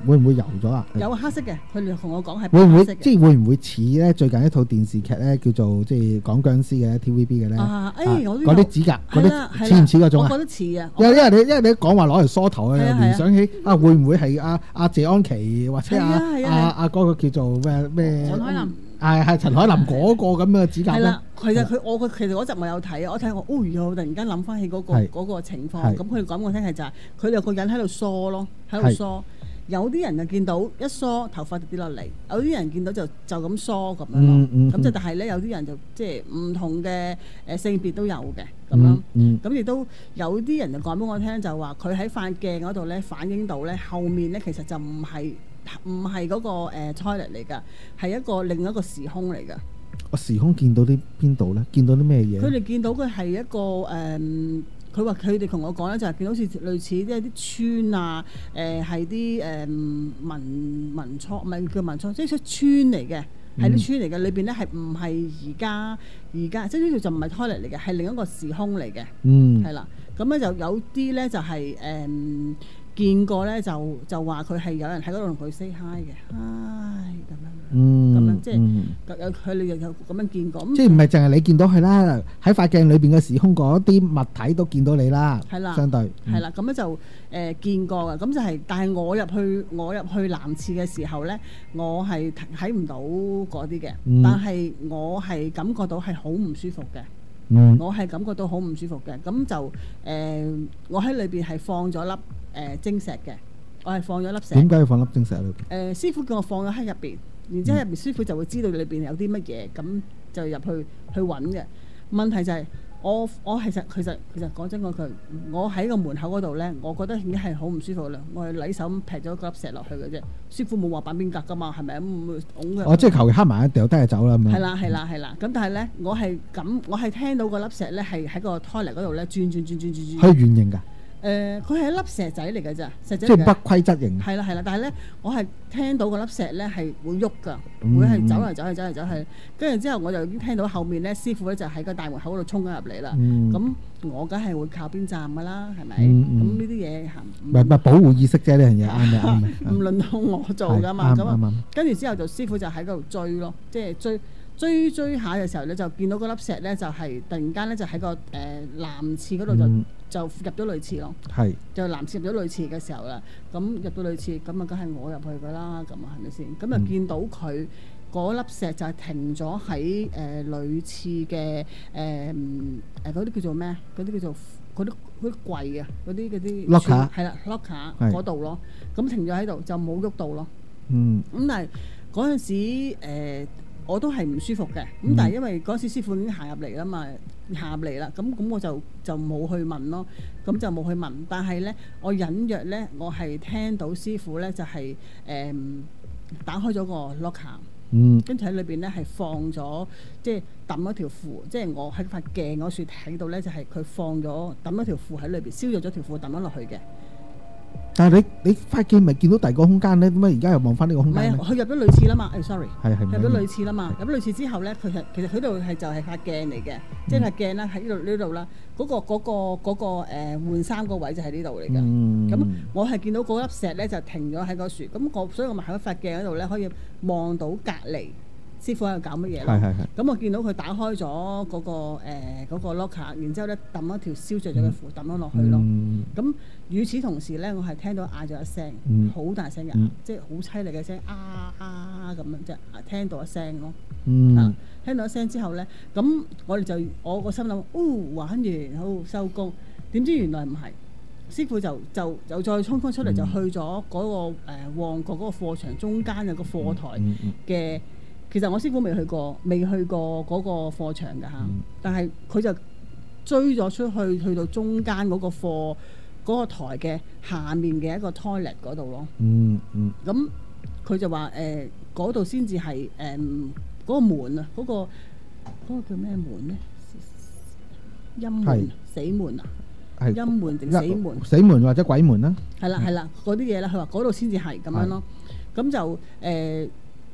會唔會油咗啊？ 有黑色嘅，佢哋同我講係會唔會白色嘅。 即係會唔會似咧？最近一套電視劇咧，叫做即係講殭屍嘅 TVB 嘅咧，嗰啲指甲嗰啲似唔似嗰種啊？ 我覺得似啊。 因為你講話攞嚟梳頭啊，聯想起會唔會係阿謝安琪或者阿嗰個叫做咩？ 陳凱琳。 係陳凱琳嗰個咁嘅指甲咧。係啦， 其實其實嗰集我有睇，我睇我突然間諗翻起嗰個情況，咁佢哋講我聽係就係佢哋有個人喺度梳咯，喺度梳。有啲人就見到一梳頭髮就跌落嚟，有啲人見到就咁梳咁樣咯。咁但係咧有啲人就即係唔同嘅性別都有嘅咁樣。咁亦都有啲人就講俾我聽，就話佢喺塊鏡嗰度咧反映到咧後面咧其實就唔係嗰個toilet 嚟㗎，係另一個時空嚟㗎。 個時空見到啲邊度咧？見到啲咩嘢？ 佢哋見到佢係一個佢話佢哋同我講咧，就係見到好似類似即係啲村啊，係啲民初，唔係叫民初，即係村嚟嘅，係啲村嚟嘅。裏邊咧係唔係而家即係呢度就唔係 toilet 嚟嘅，係另一個時空嚟嘅。係啦，咁咧就有啲咧就係見過咧，就話佢係有人喺嗰度同佢 say hi 嘅，hi 咁樣，咁樣即係佢哋有咁樣見過。 即係唔係淨係你見到佢啦？喺塊鏡裏邊嘅時空嗰啲物體都見到你啦。係啦，相對係啦，咁樣就見過嘅。咁就係，但係我入去男廁嘅時候咧，我係睇唔到嗰啲嘅，但係我係感覺到係好唔舒服嘅。我係感覺到好唔舒服嘅。咁就我喺裏邊係放咗粒晶石嘅，我係放咗粒石。 點解要放粒晶石喺裏邊？ 師傅叫我放咗喺入邊，然之後入邊師傅就會知道裏邊有啲乜嘢，咁就入去揾嘅。問題就係我其實講真嗰句，我喺個門口嗰度咧，我覺得已經係好唔舒服啦。我係禮手咁劈咗粒石落去嘅啫。師傅冇話板邊格噶嘛，係咪咁？ 即係求其黑埋一掉低就走啦咁樣。 係啦。咁但係咧，我係聽到個粒石咧係喺個 toilet 嗰度咧轉。 係圓形㗎。 佢係一粒石仔嚟㗎咋，石仔即係不規則型。 係啦，但係咧，我係聽到個粒石咧係會喐㗎，會係走嚟走去，跟住之後我就已經聽到後面咧師傅咧就喺個大門口嗰度衝緊入嚟啦。咁我梗係會靠邊站㗎啦，係咪？咁呢啲嘢唔係保護意識啫，呢樣嘢啱。 唔輪到我做㗎嘛，咁跟住之後就師傅就喺嗰度追咯，即係追下嘅時候咧，就見到嗰粒石咧就係突然間咧就喺個男廁嗰度就入咗女廁咯。係就男廁入咗女廁嘅時候啦，咁入到女廁咁啊，梗係我入去㗎啦，咁啊係咪先？咁啊見到佢嗰粒石就係停咗喺女廁嘅嗰啲叫做咩？嗰啲叫做嗰啲櫃啊，嗰啲 locker 係啦 locker 嗰度咯，咁停咗喺度就冇喐到咯。咁但係嗰陣時我都係唔舒服嘅，咁但係因為嗰時師傅已經行入嚟啦嘛，咁我就冇去問咯，咁就冇去問。但係咧，我隱約咧，我係聽到師傅咧就係打開咗個 locker，跟住喺裏邊咧係放咗，即係揼咗條褲，即係我喺塊鏡嗰處睇到咧就係佢放咗揼咗條褲喺裏邊，燒咗條褲揼咗落去嘅。 但係你塊鏡咪見到第二個空間咧？點解而家又望翻呢個空間咧？ 唔係，佢入咗女廁啦嘛。sorry， 係入咗女廁啦嘛。入咗女廁之後咧，其實佢度係就係塊鏡嚟嘅，即係塊鏡啦，喺呢度啦。嗰個換衫個位就喺呢度嚟嘅。咁我係見到嗰粒石咧就停咗喺嗰樹。咁所以我咪喺塊鏡嗰度咧可以望到隔離師傅喺度搞乜嘢咯。咁我見到佢打開咗嗰個 locker，然之後咧揼一條燒着咗嘅褲揼咗落去咯。咁與此同時咧，我係聽到嗌咗一聲，好大聲嘅，即係好淒厲嘅聲，咁樣即係聽到一聲咯。聽到一聲之後咧，咁我個心諗，玩完好收工。點知原來唔係，師傅就再衝出嚟，就去咗嗰個旺角嗰個課場中間有個課台嘅。其實我師傅未去過嗰個課場㗎嚇，但係佢就追咗出去，去到中間嗰個課嗰個台嘅下面嘅一個 toilet 嗰度咯。咁佢就話嗰度先至係嗰個門啊，嗰個叫咩門咧？陰門、死門啊？陰門定死門？ 死門或者鬼門啦。 係啦，嗰啲嘢啦，佢話嗰度先至係咁樣咯。咁就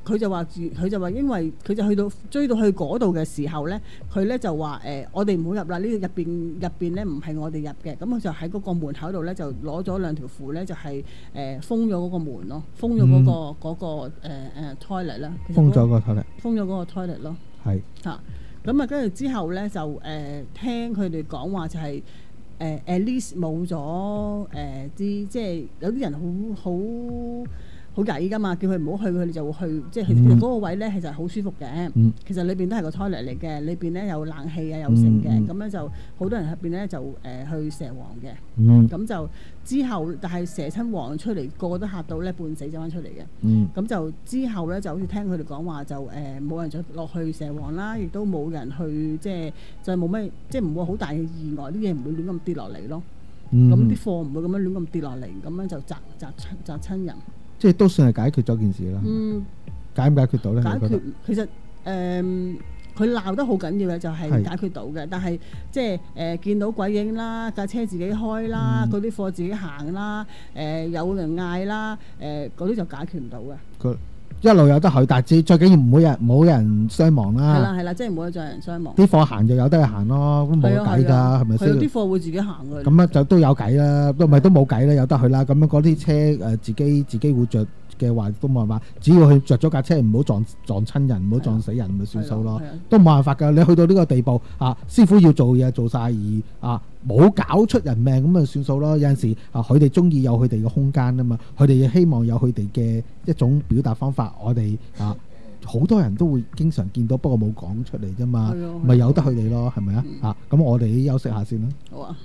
佢就話因為佢就追到去嗰度嘅時候咧，佢咧就話我哋唔好入啦，呢個入邊咧唔係我哋入嘅，咁佢就喺嗰個門口度咧就攞咗兩條符咧，就係封咗嗰個門咯，封咗嗰個toilet 啦， 封咗個 toilet， 封咗嗰個 toilet 咯， 係嚇，咁啊跟住之後咧就聽佢哋講話就係at least 冇咗啲即係有啲人好曳噶嘛，叫佢唔好去，佢哋就會去，即係其實嗰個位咧其實好舒服嘅。其實裏邊都係個 toilet 嚟嘅，裏邊咧有冷氣啊，有剩嘅，咁樣就好多人入邊咧就去蛇王嘅。咁就之後，但係蛇親王出嚟，個個都嚇到咧，半死走翻出嚟嘅。咁就之後咧就好似聽佢哋講話，就冇人再落去蛇王啦，亦都冇人去，即係就冇咩，即係唔會好大嘅意外，啲嘢唔會亂咁跌落嚟咯。咁啲貨唔會咁樣亂咁跌落嚟，咁樣就砸親人。 即係都算係解決咗件事啦。解唔解決到咧？ 解決其實佢鬧得好緊要嘅就係解決到嘅，但係即係見到鬼影啦，架車自己開啦，嗰啲貨自己行啦，有人嗌啦，嗰啲就解決唔到嘅。 一路有得去，但係最緊要冇人傷亡啦。 係啦，即係唔會再有人傷亡。 啲貨行就有得去行咯，咁冇計㗎，係咪先？ 啲貨會自己行嘅。咁啊就都有計啦，都冇計啦，有得去啦。咁樣嗰啲車自己會着嘅話都冇辦法，只要佢着咗架車唔好撞親人，唔好撞死人，咪算數咯。都冇辦法㗎。你去到呢個地步啊，師傅要做嘢做晒而冇搞出人命咁咪算數咯。有陣時佢哋中意有佢哋嘅空間啊嘛，佢哋希望有佢哋嘅一種表達方法。我哋好多人都會經常見到，不過冇講出嚟啫嘛，咪由得佢哋咯，係咪啊？咁我哋休息下先啦。 好啊。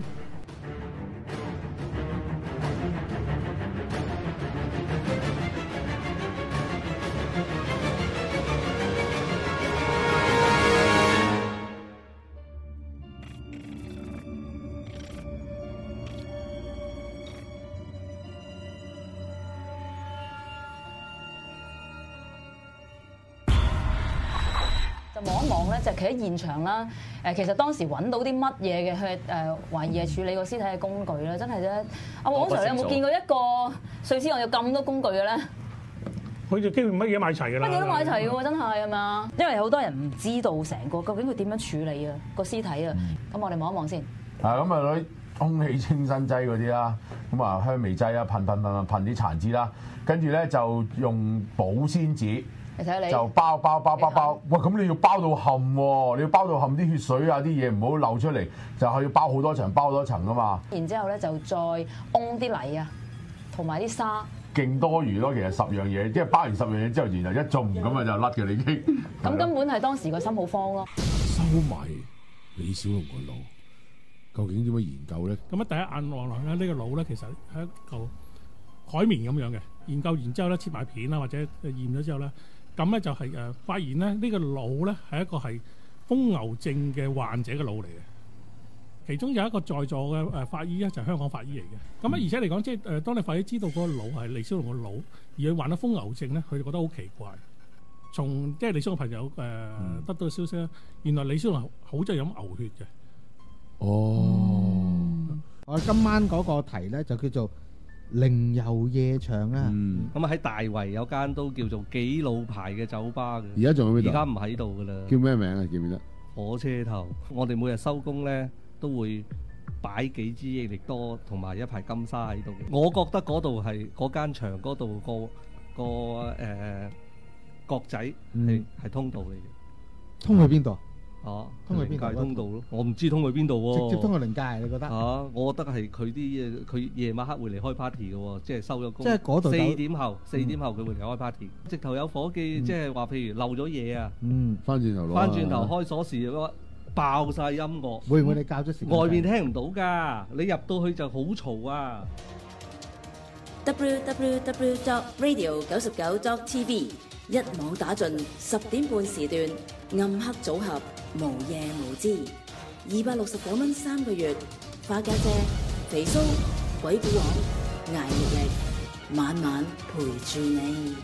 望一望咧，就企喺現場啦。其實當時揾到啲乜嘢嘅？佢懷疑係處理個屍體嘅工具咧，真係啫。阿黃 Sir，你有冇見過一個碎屍案有咁多工具嘅咧？ 佢就幾乎乜嘢買齊㗎啦。乜嘢都買齊㗎喎， 真係嘛？因為好多人唔知道成個究竟佢點樣處理啊個屍體啊。咁我哋望一望先。咁啊攞空氣清新劑嗰啲啦，咁啊香味劑啊，噴啲殘肢啦，跟住咧就用保鮮紙。你睇就包，喂！咁你要包到冚喎，你要包到冚啲血水啊啲嘢唔好漏出嚟，就係要包好多層噶嘛。然之後咧就再烘啲泥啊，同埋啲沙。勁多餘咯，其實10樣嘢，即係包完10樣嘢之後，然後一中咁啊就甩嘅你已經。咁根本係當時個心好慌咯。收埋李小龍個腦，究竟點樣研究咧？ 咁第一眼望落咧，呢個腦咧其實係一個海綿咁樣嘅。研究完之後咧，切埋片啦，或者驗咗之後咧。咁咧就係發現咧呢個腦咧係一個係瘋牛症嘅患者嘅腦嚟嘅，其中有一個在座嘅法醫咧就係香港法醫嚟嘅。咁而且嚟講，即係當你法醫知道嗰個腦係李小龍個腦，而佢患咗瘋牛症咧，佢哋覺得好奇怪。從即係李小龍朋友得到消息咧，原來李小龍好中意飲牛血嘅。 我今晚嗰個題咧就叫做靈遊夜場啊！ 咁喺大圍有間都叫做幾老牌嘅酒吧嘅。 而家仲喺邊度？ 而家唔喺度噶啦。 叫咩名啊？記唔記得？ 火車頭。我哋每日收工咧都會擺幾支益力多同埋一排金沙喺度嘅。我覺得嗰度係嗰間場嗰度個角仔係通道嚟嘅。 通去邊度？ 通去邊界通道咯，我唔知通去邊度喎。 直接通去靈界，你覺得？ 我覺得係佢啲嘢，佢夜晚黑會嚟開 party 嘅喎，即係收咗工。 即係嗰度 4點後佢會嚟開 party。直頭有夥計，即係話譬如漏咗嘢啊， 翻轉頭開鎖匙爆晒音樂。 會唔會你校咗時間？ 外面聽唔到㗎，你入到去就好嘈啊 ！www.radio99.tv 一網打盡10點半時段，暗黑組合無夜無知，269蚊3個月，花家姐、肥蘇、鬼古王、捱力力，晚晚陪住你。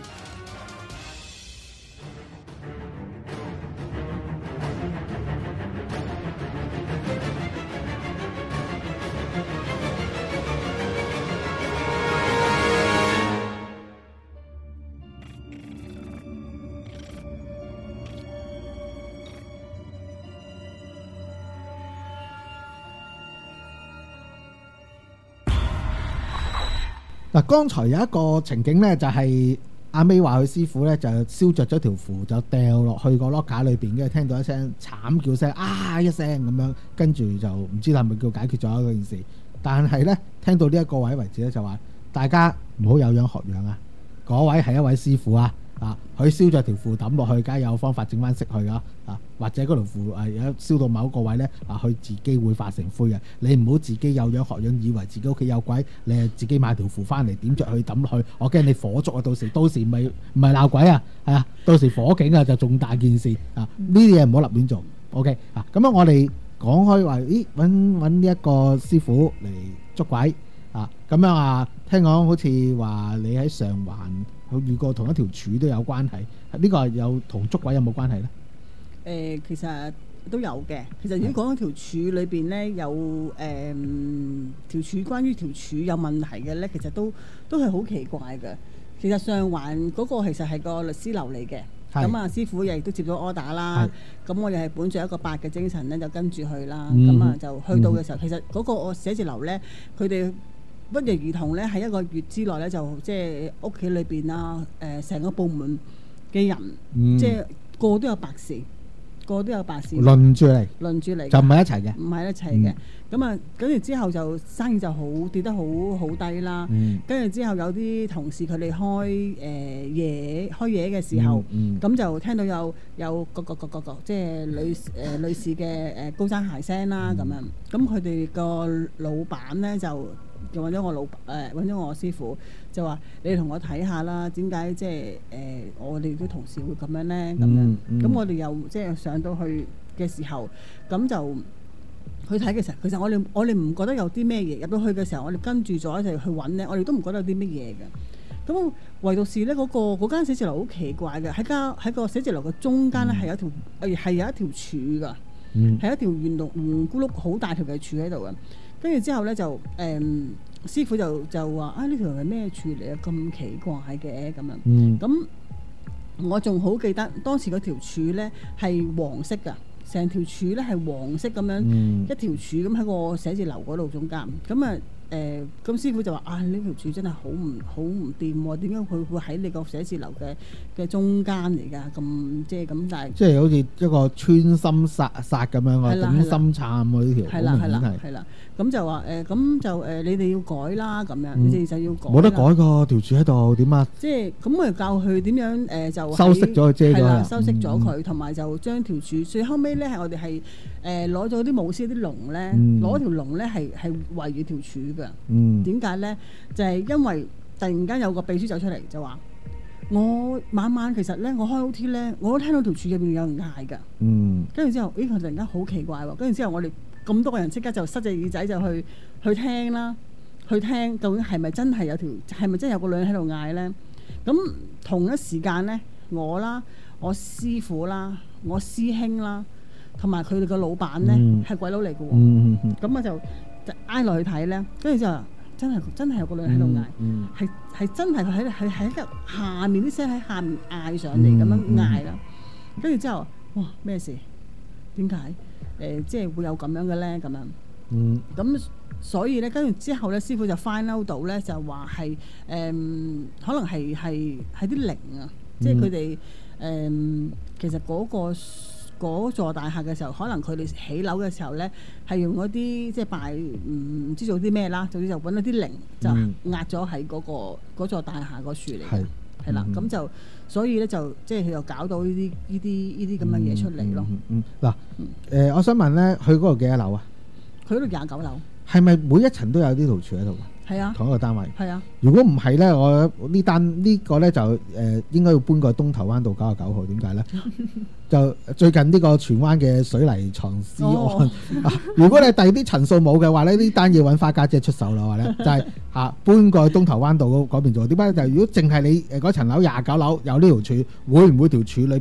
嗱，剛才有一個情景咧，就係阿 May 話佢師傅咧就燒着咗條符，就掉落去個 locker 裏邊，跟住聽到一聲慘叫聲啊一聲咁樣，跟住就唔知係咪叫解決咗嗰件事。但係咧聽到呢一個位為止咧，就話大家唔好有樣學樣啊！嗰位係一位師傅啊！佢燒咗條符抌落去，梗係有方法整翻熄佢噶或者嗰條符燒到某一個位咧佢自己會化成灰嘅。你唔好自己有樣學樣，以為自己屋企有鬼，你係自己買條符翻嚟點着去抌落去，我驚你火燭啊！到時唔係鬧鬼啊，係啊，到時火警啊就仲大件事呢啲嘢唔好立亂做。OK 咁樣我哋講開話，揾呢一個師傅嚟捉鬼咁樣聽講好似話你喺上環遇過同一條柱都有關係，呢個有同捉鬼有冇關係呢？ 其實都有嘅。其實如果講條柱裏邊呢，有條柱關於條柱有問題嘅呢，其實都係好奇怪嘅。其實上環嗰個其實係個律師樓嚟嘅，咁師傅亦都接咗 order 啦。咁我又係本住一個8嘅精神呢，就跟住去啦。咁就去到嘅時候，其實嗰個寫字樓呢，佢哋不約而同咧，喺一個月之內咧，就即係屋企裏邊啊，成個部門嘅人，即係個個都有白事，輪住嚟，就唔係一齊嘅，唔係一齊嘅。咁跟住之後就生意就跌得好低啦。跟住之後有啲同事佢哋開嘢嘅時候，咁就聽到有個即係女士嘅高踭鞋聲啦咁樣。咁佢哋個老闆咧就揾咗揾咗我師傅，就話你同我睇下啦，點解即係我哋啲同事會咁樣咧？咁樣咁我哋又即係上到去嘅時候，咁就去睇嘅時候，其實我哋唔覺得有啲咩嘢。入到去嘅時候，我哋跟住咗一齊去揾咧，我哋都唔覺得有啲乜嘢嘅。咁唯獨是咧嗰間寫字樓好奇怪嘅，喺個寫字樓嘅中間咧係有一條柱噶，係一條圓咕碌好大條嘅柱喺度嘅。跟住之後咧就師傅就話呢條係咩柱嚟啊？咁奇怪嘅咁樣。咁我仲好記得當時嗰條柱咧係黃色㗎，成條柱咧係黃色咁樣，一條柱咁喺個寫字樓嗰度中間。咁師傅就話呢條柱真係好唔掂喎，點解佢會喺你個寫字樓嘅中間嚟㗎？咁即係咁，但係即係好似一個穿心殺咁樣啊，頂心杉喎呢條，係啦。咁就話咁就你哋要改啦，咁樣你哋就要改。冇得改個條柱喺度點啊？即係咁我哋教佢點樣就修飾咗佢遮咗啦，修飾咗佢，同埋就將條柱。最後尾咧係我哋係攞咗啲巫師啲龍咧，攞條龍咧係圍住條柱嘅。點解咧？就係因為突然間有個秘書走出嚟就話，我晚晚其實咧我開 OT 咧，我都聽到條柱入邊有人嗌㗎。跟住之後，佢突然間好奇怪喎。跟住之後我哋咁多個人即刻就塞隻耳仔就去聽啦，去聽究竟係咪真係有個女人喺度嗌咧？咁同一時間咧，我啦、我師傅啦、我師兄啦，同埋佢哋個老闆咧係鬼佬嚟嘅喎。咁我就挨落去睇咧，跟住就真係有個女人喺度嗌，係真係佢喺下面啲聲喺下面嗌上嚟咁樣嗌啦。跟住之後，哇咩事？點解？即係會有咁樣嘅咧，咁樣，咁所以咧，跟住之後咧，師傅就 find out 到咧，就話係可能係啲靈啊，即係佢哋其實嗰座大廈嘅時候，可能佢哋起樓嘅時候咧，係用嗰啲即係拜唔知做啲咩啦，總之就揾咗啲靈就壓咗喺嗰座大廈個樹嚟嘅，係啦，咁就所以咧就即係佢又搞到呢啲咁嘅嘢出嚟咯。嗱，我想問咧，佢嗰度幾多樓啊？佢嗰度29樓。係咪每一層都有呢條柱喺度㗎？係啊，同一個單位。係啊。如果唔係咧，我呢個咧就應該要搬過去東頭灣道99號。點解咧？就最近呢個荃灣嘅水泥藏屍案。如果你第二啲層數冇嘅話咧，呢單嘢揾花家姐出手啦，話咧就係搬過去東頭灣道嗰邊做。點解就如果淨係你嗰層樓29樓有呢條柱，會唔會條柱裏邊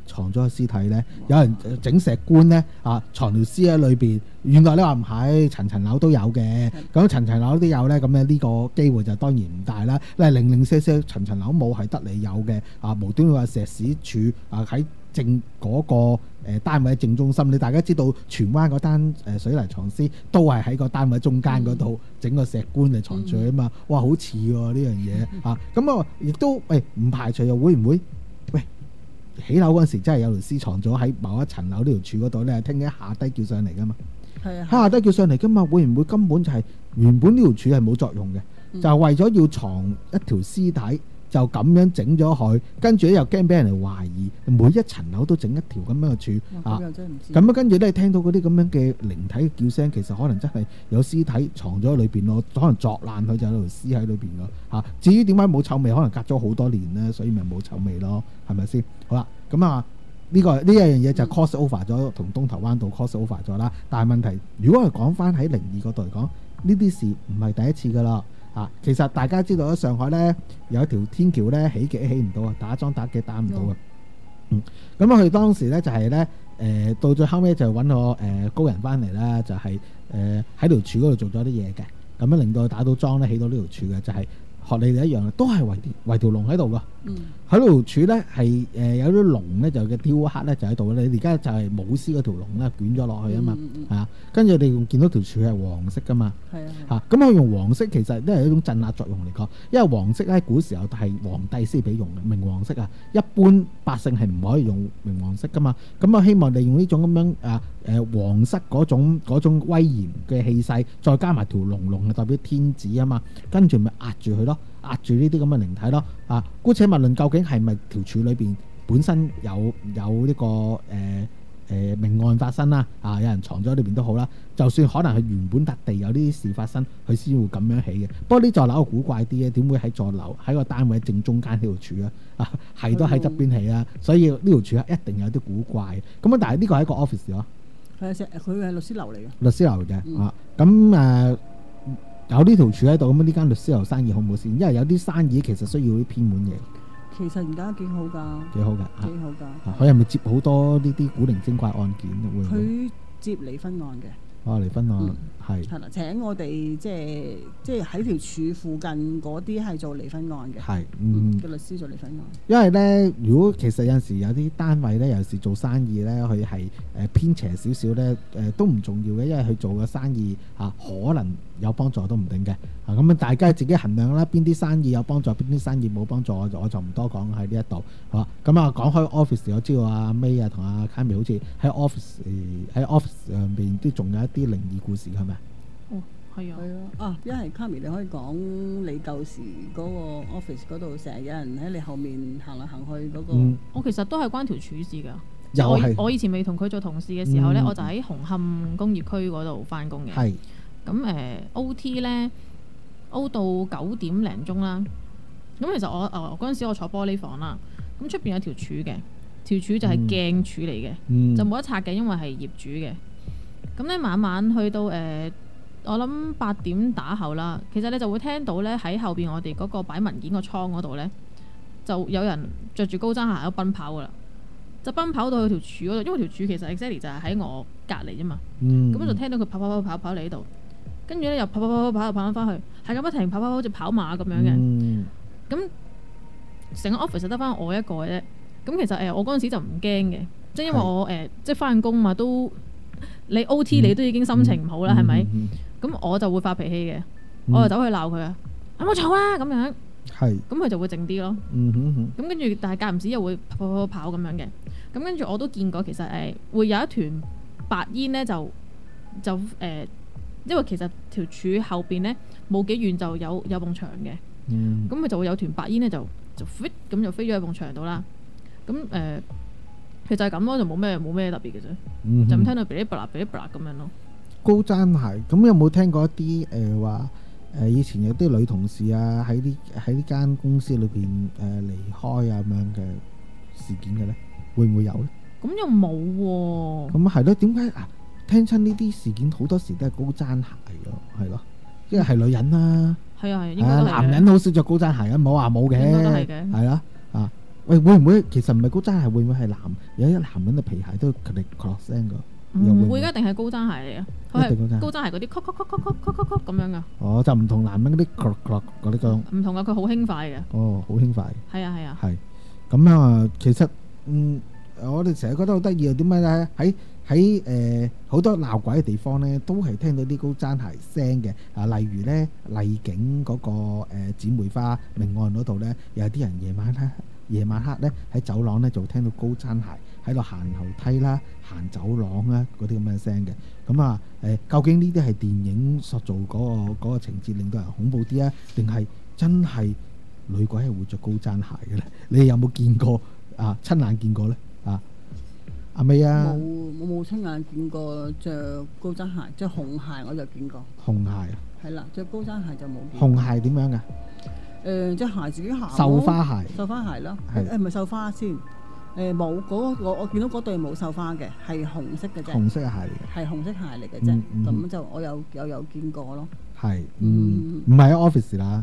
藏咗個屍體呢？有人整石棺呢，藏條屍喺裏邊。原來你話唔係，層樓都有嘅。咁層樓都有呢，咁咧呢個機會就當然唔大啦。你係零零舍舍層樓冇係得你有嘅，無端端話石屎柱喺正嗰個單位正中心。你大家知道荃灣嗰單水泥藏屍都係喺個單位中間嗰度整個石棺嚟藏住啊嘛。哇，好似喎呢樣嘢咁啊，亦都唔排除又會唔會起樓嗰陣時真係有條屍藏咗喺某一層樓呢條柱嗰度咧，聽日下低叫上嚟噶嘛。下低叫上嚟噶嘛，會唔會根本就係原本呢條柱係冇作用嘅，就係為咗要藏一條屍體，就咁樣整咗佢，跟住咧又驚俾人哋懷疑，每一層樓都整一條咁樣嘅柱咁跟住咧聽到嗰啲咁樣嘅靈體嘅叫聲，其實可能真係有屍體藏咗喺裏邊咯，可能鑿爛佢就有條屍喺裏邊咯至於點解冇臭味，可能隔咗好多年咧，所以咪冇臭味咯，係咪先？好啦，咁呢一樣嘢就 cross over 咗同東頭灣道 cross over 咗啦。但係問題，如果係講翻喺靈異角度嚟講，呢啲事唔係第一次噶啦。其實大家知道喺上海呢，有一條天橋呢，起極起唔到啊，打樁打極打唔到啊。咁佢當時呢就係呢，到最後尾就揾個高人翻嚟啦，就係喺條柱嗰度做咗啲嘢嘅，咁樣令到佢打到樁呢，起到呢條柱嘅，就係學你哋一樣，都係圍條龍喺度噶。喺條柱咧係有啲龍咧，就嘅雕刻咧就喺度。你而家就係舞獅嗰條龍咧捲咗落去啊嘛，跟住你仲見到條柱係黃色噶嘛，咁佢用黃色其實都係一種鎮壓作用嚟講，因為黃色喺古時候係皇帝先俾用嘅，明黃色一般百姓係唔可以用明黃色噶嘛。咁我希望利用呢種咁樣黃色嗰種威嚴嘅氣勢，再加埋條龍係代表天子啊嘛，跟住咪壓住佢咯。壓住呢啲咁嘅靈體咯，姑且勿論究竟係咪條柱裏邊本身有呢個命案發生啦，有人藏咗喺裏邊都好啦。就算可能係原本笪地有呢啲事發生，佢先會咁樣起嘅。不過呢座樓古怪啲嘅，點會喺座樓喺個單位正中間呢條柱啊？係都喺側邊起啦，所以呢條柱一定有啲古怪。咁但係呢個係一個 office 咯， 佢係律師樓嚟嘅， 律師樓嘅咁有呢條柱喺度，咁呢間律師樓生意好唔好先？因為有啲生意其實需要啲偏門嘢。 其實而家幾好㗎， 幾好㗎， 幾好㗎。 佢係咪接好多呢啲古靈精怪案件？ 佢接離婚案嘅。 離婚案係啦，請我哋即係喺條柱附近嗰啲係做離婚案嘅，嘅律師做離婚案。因為咧，如果其實有陣時有啲單位咧，有時做生意咧，佢係偏邪少少咧，都唔重要嘅，因為佢做嘅生意可能有幫助都唔定嘅。咁大家自己衡量啦，邊啲生意有幫助，邊啲生意冇幫助，我就唔多講喺呢一度。好啦，咁講開 office， 我知道阿 May 同阿 Kami 好似喺 office 上邊都仲有一啲靈異故事，係咪？ 係啊，一係 Kami 你可以講你舊時嗰個 office 嗰度成日有人喺你後面行嚟行去嗰個。 我其實都係關條柱事㗎。我以前未同佢做同事嘅時候呢，我就喺紅磡工業區嗰度翻工嘅。咁OT 呢 O 到9點零鐘啦。咁其實我嗰陣時我坐玻璃房啦，咁出邊有條柱嘅，條柱就係鏡柱嚟嘅，就冇得拆嘅，因為係業主嘅。咁咧晚晚去到我諗8點打後啦，其實你就會聽到咧喺後邊我哋嗰個擺文件個倉嗰度咧，就有人着住高踭鞋喺度奔跑噶啦，就奔跑到去條柱嗰度，因為條柱其實 exactly 就係喺我隔離啫嘛。咁就聽到佢跑嚟呢度，跟住咧又跑翻翻去，係咁不停跑好似跑馬咁樣嘅。咁成個 office 得翻我一個嘅啫。咁其實我嗰陣時就唔驚嘅，即係因為我即係翻工嘛，都你 OT 你都已經心情唔好啦，係咪？咁我就會發脾氣嘅，我就走去鬧佢啊，有冇嘈啊咁樣。咁佢就會靜啲咯。咁跟住，但係間唔時又會跑咁樣嘅。咁跟住我都見過，其實會有一團白煙咧，就因為其實條柱後邊咧冇幾遠就有埲牆嘅。咁佢就會有團白煙咧，就 fit 咁就飛咗喺埲牆度啦。咁其實係咁咯，就冇咩特別嘅啫，就咁聽到噼哩啪啦咁樣咯。 高踭鞋咁有冇聽過一啲話以前有啲女同事啊喺呢間公司裏邊離開啊咁樣嘅事件嘅咧，會唔會有咧？ 咁又冇喎。咁係咯，點解聽親呢啲事件好多時都係高踭鞋咯，係咯，因為係女人啦。係啊，應該都係。男人好少着高踭鞋啊，冇話冇嘅。應該都係嘅。係啦， 喂，會唔會其實唔係高踭鞋，會唔會係有一男人嘅皮鞋都咔哩咔聲噶？ 唔會，一定係高踭鞋嚟啊！佢係高踭鞋嗰啲咁樣噶。 哦，就唔同男人嗰啲嗰啲咁。 唔同啊！佢好輕快嘅。 哦，好輕快。 係啊。 係咁樣啊！其實我哋成日覺得好得意啊！點解咧？喺好多鬧鬼嘅地方咧，都係聽到啲高踭鞋聲嘅。啊，例如咧麗景嗰個姊妹花命案嗰度咧，有啲人夜晚黑咧喺走廊咧就聽到高踭鞋喺度行樓梯啦、行走廊啦嗰啲咁嘅聲嘅。咁啊究竟呢啲係電影塑造嗰個情節令到人恐怖啲啊，定係真係女鬼係會着高踭鞋嘅咧？你哋有冇見過啊？親眼見過咧？啊，阿美啊， 我冇親眼見過着高踭鞋，着紅鞋我就見過。 紅鞋啊？ 係啦，着高踭鞋就冇見過。 紅鞋點樣㗎？ 隻鞋自己行。 繡花鞋。 繡花鞋咯。 係。 唔係繡花先。冇我見到嗰對冇繡花嘅，係紅色嘅啫。 紅色嘅鞋嚟嘅。 係紅色鞋嚟嘅啫。咁就我有見過咯。 係。唔係喺 office 啦。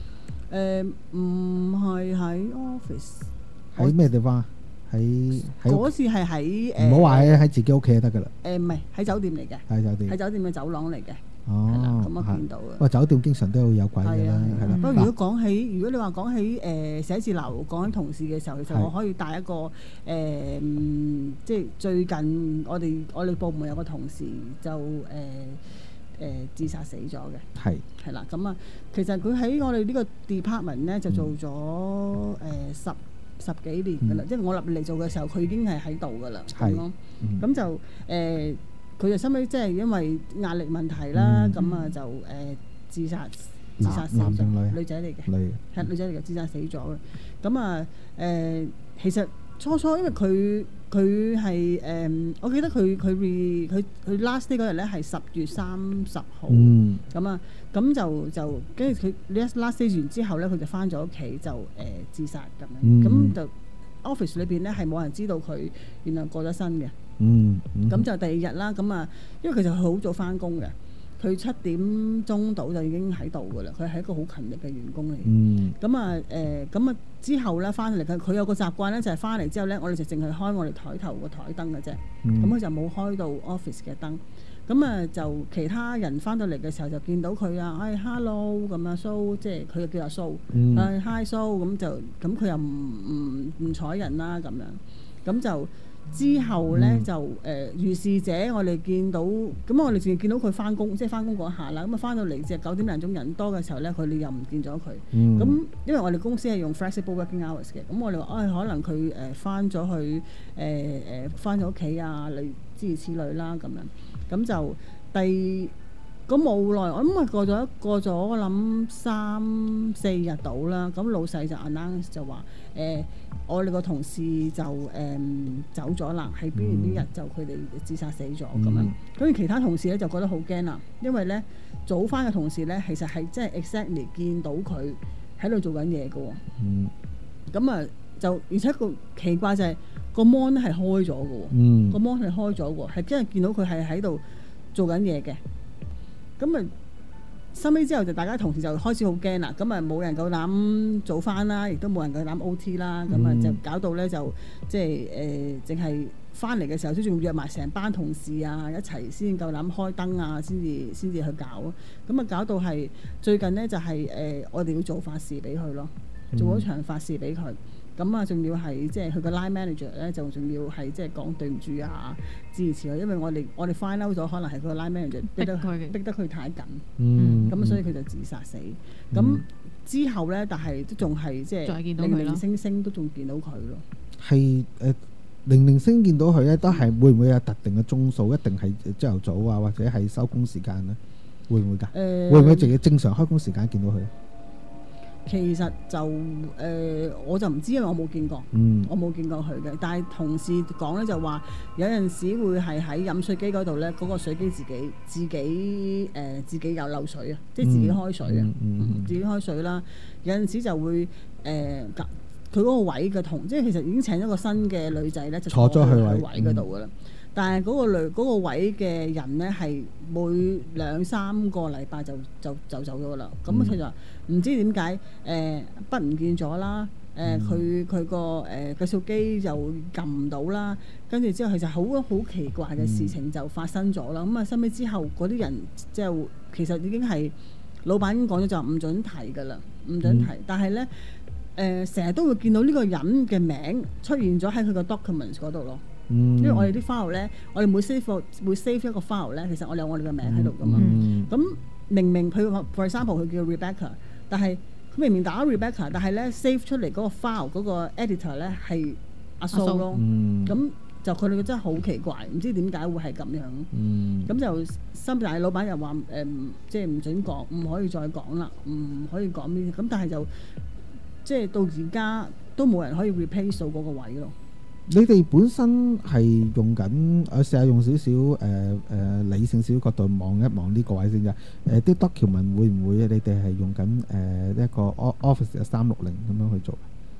唔係喺 office。 喺咩地方啊？喺嗰次係喺唔好話喺自己屋企就得㗎啦。 唔係喺酒店嚟嘅。 喺酒店。 喺酒店嘅走廊嚟嘅。 哦， 咁我見到嘅。 喂，酒店經常都有鬼嘅啦，係啦。 不過如果你話講起寫字樓講緊同事嘅時候，其實我可以帶一個即係最近我哋部門有個同事就自殺死咗嘅。係啦，咁啊，其實佢喺我哋呢個 department 咧就做咗十幾年㗎啦，即係我入嚟做嘅時候，佢已經係喺度㗎啦，咁咯。咁就佢就收尾即係因為壓力問題啦，咁啊就自殺死咗。女仔嚟嘅，係女仔嚟嘅，自殺死咗嘅。咁啊其實初因為佢係我記得佢 last day 嗰日咧係10月30號。咁啊咁就跟住佢呢 last day 完之後咧，佢就翻咗屋企就自殺咁樣。咁就 office 裏邊咧係冇人知道佢原來過咗身嘅。咁就第二日啦，咁啊，因為其實佢好早翻工嘅，佢7點鐘到就已經喺度噶啦，佢係一個好勤力嘅員工嚟。咁啊之後咧翻嚟佢有個習慣咧，就係翻嚟之後咧，我哋就淨係開我哋台頭個台燈嘅啫，咁佢就冇開到 office 嘅燈。咁啊就其他人翻到嚟嘅時候就見到佢啊，hello 咁啊蘇，即係佢就叫阿蘇，hi 蘇，咁佢又唔睬人啦咁樣，咁就。之後咧就如是者，我哋見到咁，我哋淨係見到佢翻工，即係翻工嗰下啦。咁啊翻到嚟即係9點零鐘人多嘅時候咧，佢哋又唔見咗佢。咁因為我哋公司係用 flexible working hours 嘅，咁我哋話可能佢翻咗去翻咗屋企啊，諸如此類啦咁樣。咁就咁冇耐，我諗係過咗我諗3-4日到啦。咁老細就 announce 就話我哋個同事就走咗啦，喺邊呢日就佢哋自殺死咗咁樣。咁其他同事咧就覺得好驚啦，因為咧早翻嘅同事咧其實係真係 exactly 見到佢喺度做緊嘢嘅喎。咁啊就而且個奇怪就係個 mon 係開咗嘅喎，個 mon 係開咗喎，係真係見到佢係喺度做緊嘢嘅。咁啊，收尾之後就大家同事就開始好驚啦，咁啊冇人夠膽早翻啦，亦都冇人夠膽 OT 啦，咁啊就搞到咧就即係淨係翻嚟嘅時候都仲約埋成班同事啊一齊先夠膽開燈啊，先至去搞啊，咁啊搞到係最近咧就係我哋要做法事俾佢咯，做咗場法事俾佢。咁啊，仲要係即係佢個 line manager 咧，就仲要係即係講對唔住啊，諸如此類。因為我哋 find out 咗，可能係佢個 line manager 逼得佢太緊，咁所以佢就自殺死。咁之後咧，但係都仲係即係零零星星都仲見到佢咯。 係零零星見到佢咧，都係會唔會有特定嘅鐘數？一定係朝頭早啊，或者係收工時間咧？會唔會㗎？會唔會淨係正常開工時間見到佢？ 其實就我就唔知，因為我冇見過，我冇見過佢嘅。但係同事講咧就話，有陣時會係喺飲水機嗰度咧，嗰個水機自己有漏水啊，即係自己開水啊，自己開水啦。有陣時就會佢嗰個位嘅即係其實已經請咗個新嘅女仔咧，就坐咗去位嗰度噶啦。但係嗰個位嘅人咧係每2-3個禮拜就走咗噶啦。咁佢就話唔知點解筆唔見咗啦， 佢個計數機就撳唔到啦，跟住之後其實好奇怪嘅事情就發生咗啦。咁啊，收尾之後嗰啲人即係其實已經係老闆已經講咗就唔準提㗎啦，唔準提。但係咧成日都會見到呢個人嘅名出現咗喺佢個 documents 嗰度咯。因為我哋啲 file 咧，我哋每 save 一個 file 咧，其實我哋有我哋嘅名喺度㗎嘛。咁明明佢 for example 佢叫 Rebecca， 但係佢明明打 Rebecca， 但係咧 save 出嚟嗰個 file 嗰個 editor 咧係阿蘇咯。咁就佢哋真係好奇怪，唔知點解會係咁樣。咁就深大老闆又話即係唔準講，唔可以再講啦，唔可以講呢啲。咁但係就即係到而家都冇人可以 replace 到嗰個位咯。 你哋本身係用緊，我試下用少少理性少少角度望一望呢個位先啫。啲 document 會唔會你哋係用緊一個 Office 360咁樣去做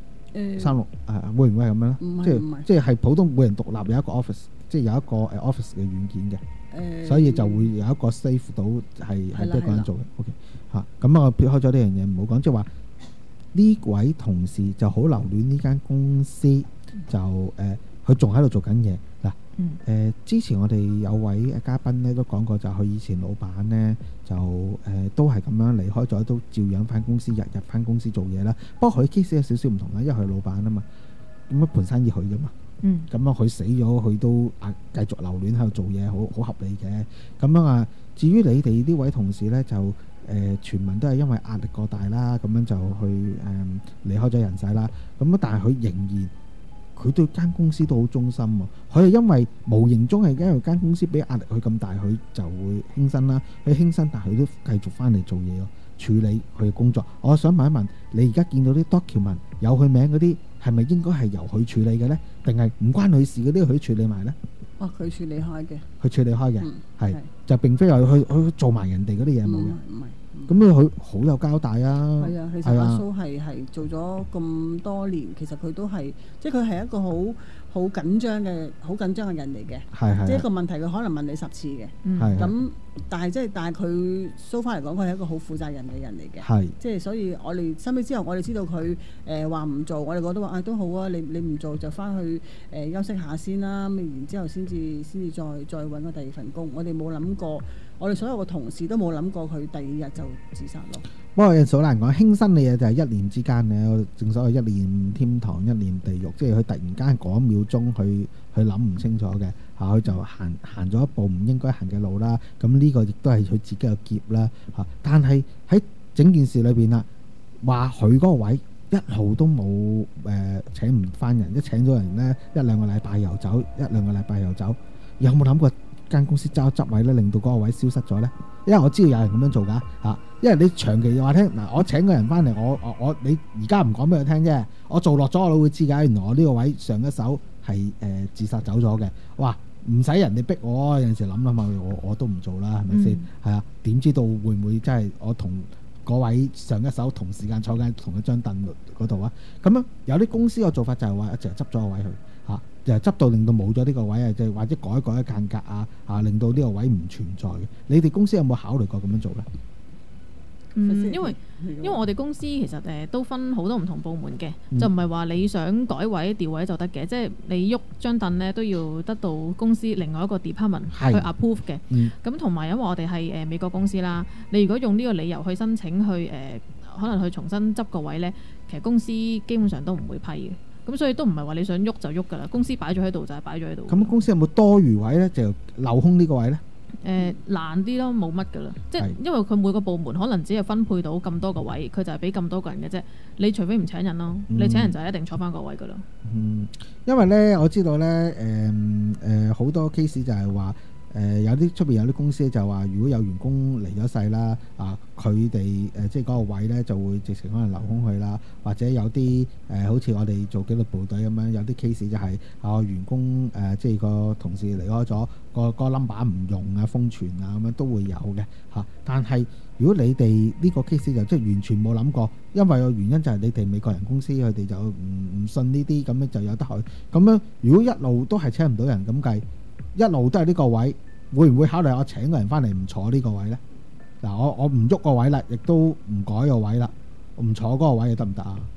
？36會唔會係咁樣咧？即係普通每人獨立有一個 Office， 即係有一個Office 嘅軟件嘅，所以就會有一個 save 到係一個人做嘅。OK 嚇，咁我撇開咗呢樣嘢唔好講，即係話呢位同事就好留戀呢間公司。就佢仲喺度做緊嘢嗱。之前我哋有位嘉賓咧都講過，就佢以前老闆咧就都係咁樣離開咗，都照樣翻公司，日日翻公司做嘢啦。不過佢 case 有少少唔同啦，因為佢係老闆啊嘛，咁樣盤生意佢噶嘛。咁樣佢死咗，佢都繼續留戀喺度做嘢，好合理嘅。咁樣啊，至於你哋呢位同事咧，就傳聞都係因為壓力過大啦，咁樣就去離開咗人世啦。咁但係佢仍然。佢對間公司都好忠心喎，佢係因為無形中係因為間公司俾壓力佢咁大，佢就會輕生啦。佢輕生，但係佢都繼續翻嚟做嘢咯，處理佢嘅工作。我想問一問，你而家見到啲 document 有佢名嗰啲，係咪應該係由佢處理嘅呢？定係唔關佢事嗰啲佢處理埋呢？ 佢處理開嘅， 佢處理開嘅，係就並非話佢做埋人哋嗰啲嘢冇嘅。 唔係。 咁佢好有交代啊！ 係啊，其實阿蘇係做咗咁多年，其實佢都係即係佢係一個好緊張嘅人嚟嘅。即係一個問題，佢可能問你10次嘅。咁但係佢蘇翻嚟講，佢係一個好負責任嘅人嚟嘅。即係所以我哋收尾之後，我哋知道佢話唔做，我哋覺得話都好啊，你唔做就翻去休息下先啦。咁然之後先至再揾個第二份工。我哋冇諗過。我哋所有嘅同事都冇諗過佢第2日就自殺咯。不過有時好難講，輕生嘅嘢就係一念之間嘅，正所謂一念天堂，一念地獄，即係佢突然間嗰1秒鐘，佢諗唔清楚嘅嚇，佢就行咗一步唔應該行嘅路啦。咁呢個亦都係佢自己嘅劫啦嚇。但係喺整件事裏邊啦，話佢嗰個位一號都冇請唔翻人，一請咗人呢，1-2個禮拜又走，1-2個禮拜又走，有冇諗過間公司執位咧，令到嗰個位消失咗咧？因為我知道有人咁樣做㗎嚇，因為你長期話聽嗱，我請個人翻嚟，我你而家唔講俾佢聽啫，我做落咗我都會知㗎。原來我呢個位上一手係自殺走咗嘅，哇！唔使人哋逼我，有陣時諗諗下，我都唔做啦，係咪先？係啊，點知道會唔會真係我同嗰位上一手同時間坐緊同一張凳嗰度啊？咁樣有啲公司嘅做法就係話一直執咗個位去嚇。就執到令到冇咗呢個位啊，即係或者改一間隔啊，令到呢個位唔存在嘅。你哋公司有冇考慮過咁樣做呢？ 因為我哋公司其實都分好多唔同部門嘅，就唔係話你想改位調位就得嘅，即係你喐張凳呢都要得到公司另外一個 department 去 approve 嘅。咁同埋因為我哋係美國公司啦，你如果用呢個理由去申請去可能去重新執個位呢，其實公司基本上都唔會批嘅。咁所以都唔係話你想喐就喐㗎啦，公司擺咗喺度就係擺咗喺度。咁公司有冇多餘位呢？就留空呢個位呢？ 難啲咯，冇乜㗎啦。即係因為佢每個部門可能只係分配到咁多個位，佢就係俾咁多個人嘅啫。你除非唔請人咯，你請人就係一定坐翻個位㗎啦。 因為呢，我知道呢，好多 case 就係話。有啲出邊有啲公司就話，如果有員工離咗世啦，佢哋即係嗰個位呢就會直情可能留空去啦，或者有啲好似我哋做紀律部隊咁樣，有啲 case 就係員工即係個同事離開咗，個 number 唔用啊、封存啊咁樣都會有嘅嚇。但係如果你哋呢個 case 就即係完全冇諗過，因為個原因就係你哋美國人公司佢哋就唔信呢啲，咁樣就有得去。咁樣如果一路都係請唔到人咁計，一路都係呢個位。會唔會考慮我請個人翻嚟唔坐呢個位呢？嗱，我唔喐個位啦，亦都唔改個位啦，唔坐嗰個位得唔得啊？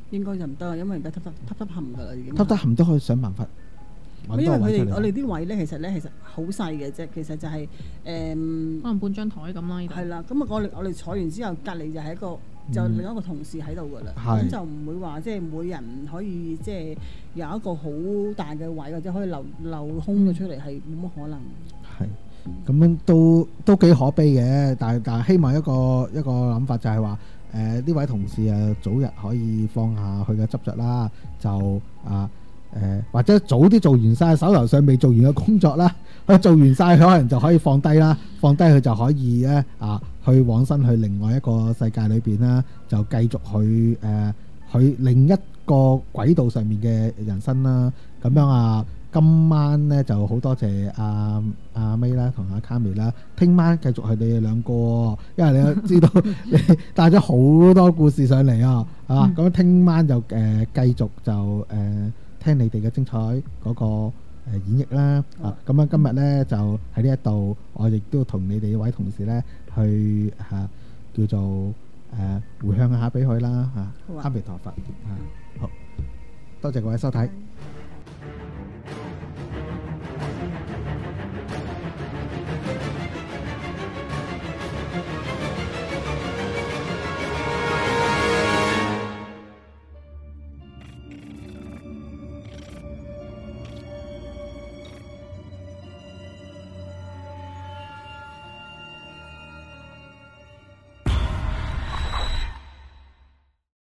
應該就唔得，因為而家揼冚㗎啦，已經。 揼冚都可以想辦法。 因為我哋啲位咧，其實好細嘅啫，其實就係可能半張台咁啦。 係啦，咁啊我哋坐完之後，隔離就係一個就另一個同事喺度㗎啦，咁就唔會話即係每人可以即係有一個好大嘅位，或者可以留空咗出嚟，係冇乜可能。 係咁樣都幾可悲嘅，但係希望一個諗法就係話呢位同事早日可以放下佢嘅執着啦，就或者早啲做完晒手頭上未做完嘅工作啦，佢做完晒佢可能就可以放低啦，放低佢就可以咧去往生去另外一個世界裏邊啦，就繼續去另一個軌道上面嘅人生啦。咁樣今晚咧就好多謝阿 May 啦同阿 Kami 啦，聽晚繼續係你哋兩個，因為你都知道你帶咗好多故事上嚟咁聽晚就繼續就聽你哋嘅精彩嗰個演繹啦。咁樣今日咧就喺呢一度，我亦都同你哋呢位同事咧去叫做回向下俾佢啦。阿彌陀佛好多謝各位收睇。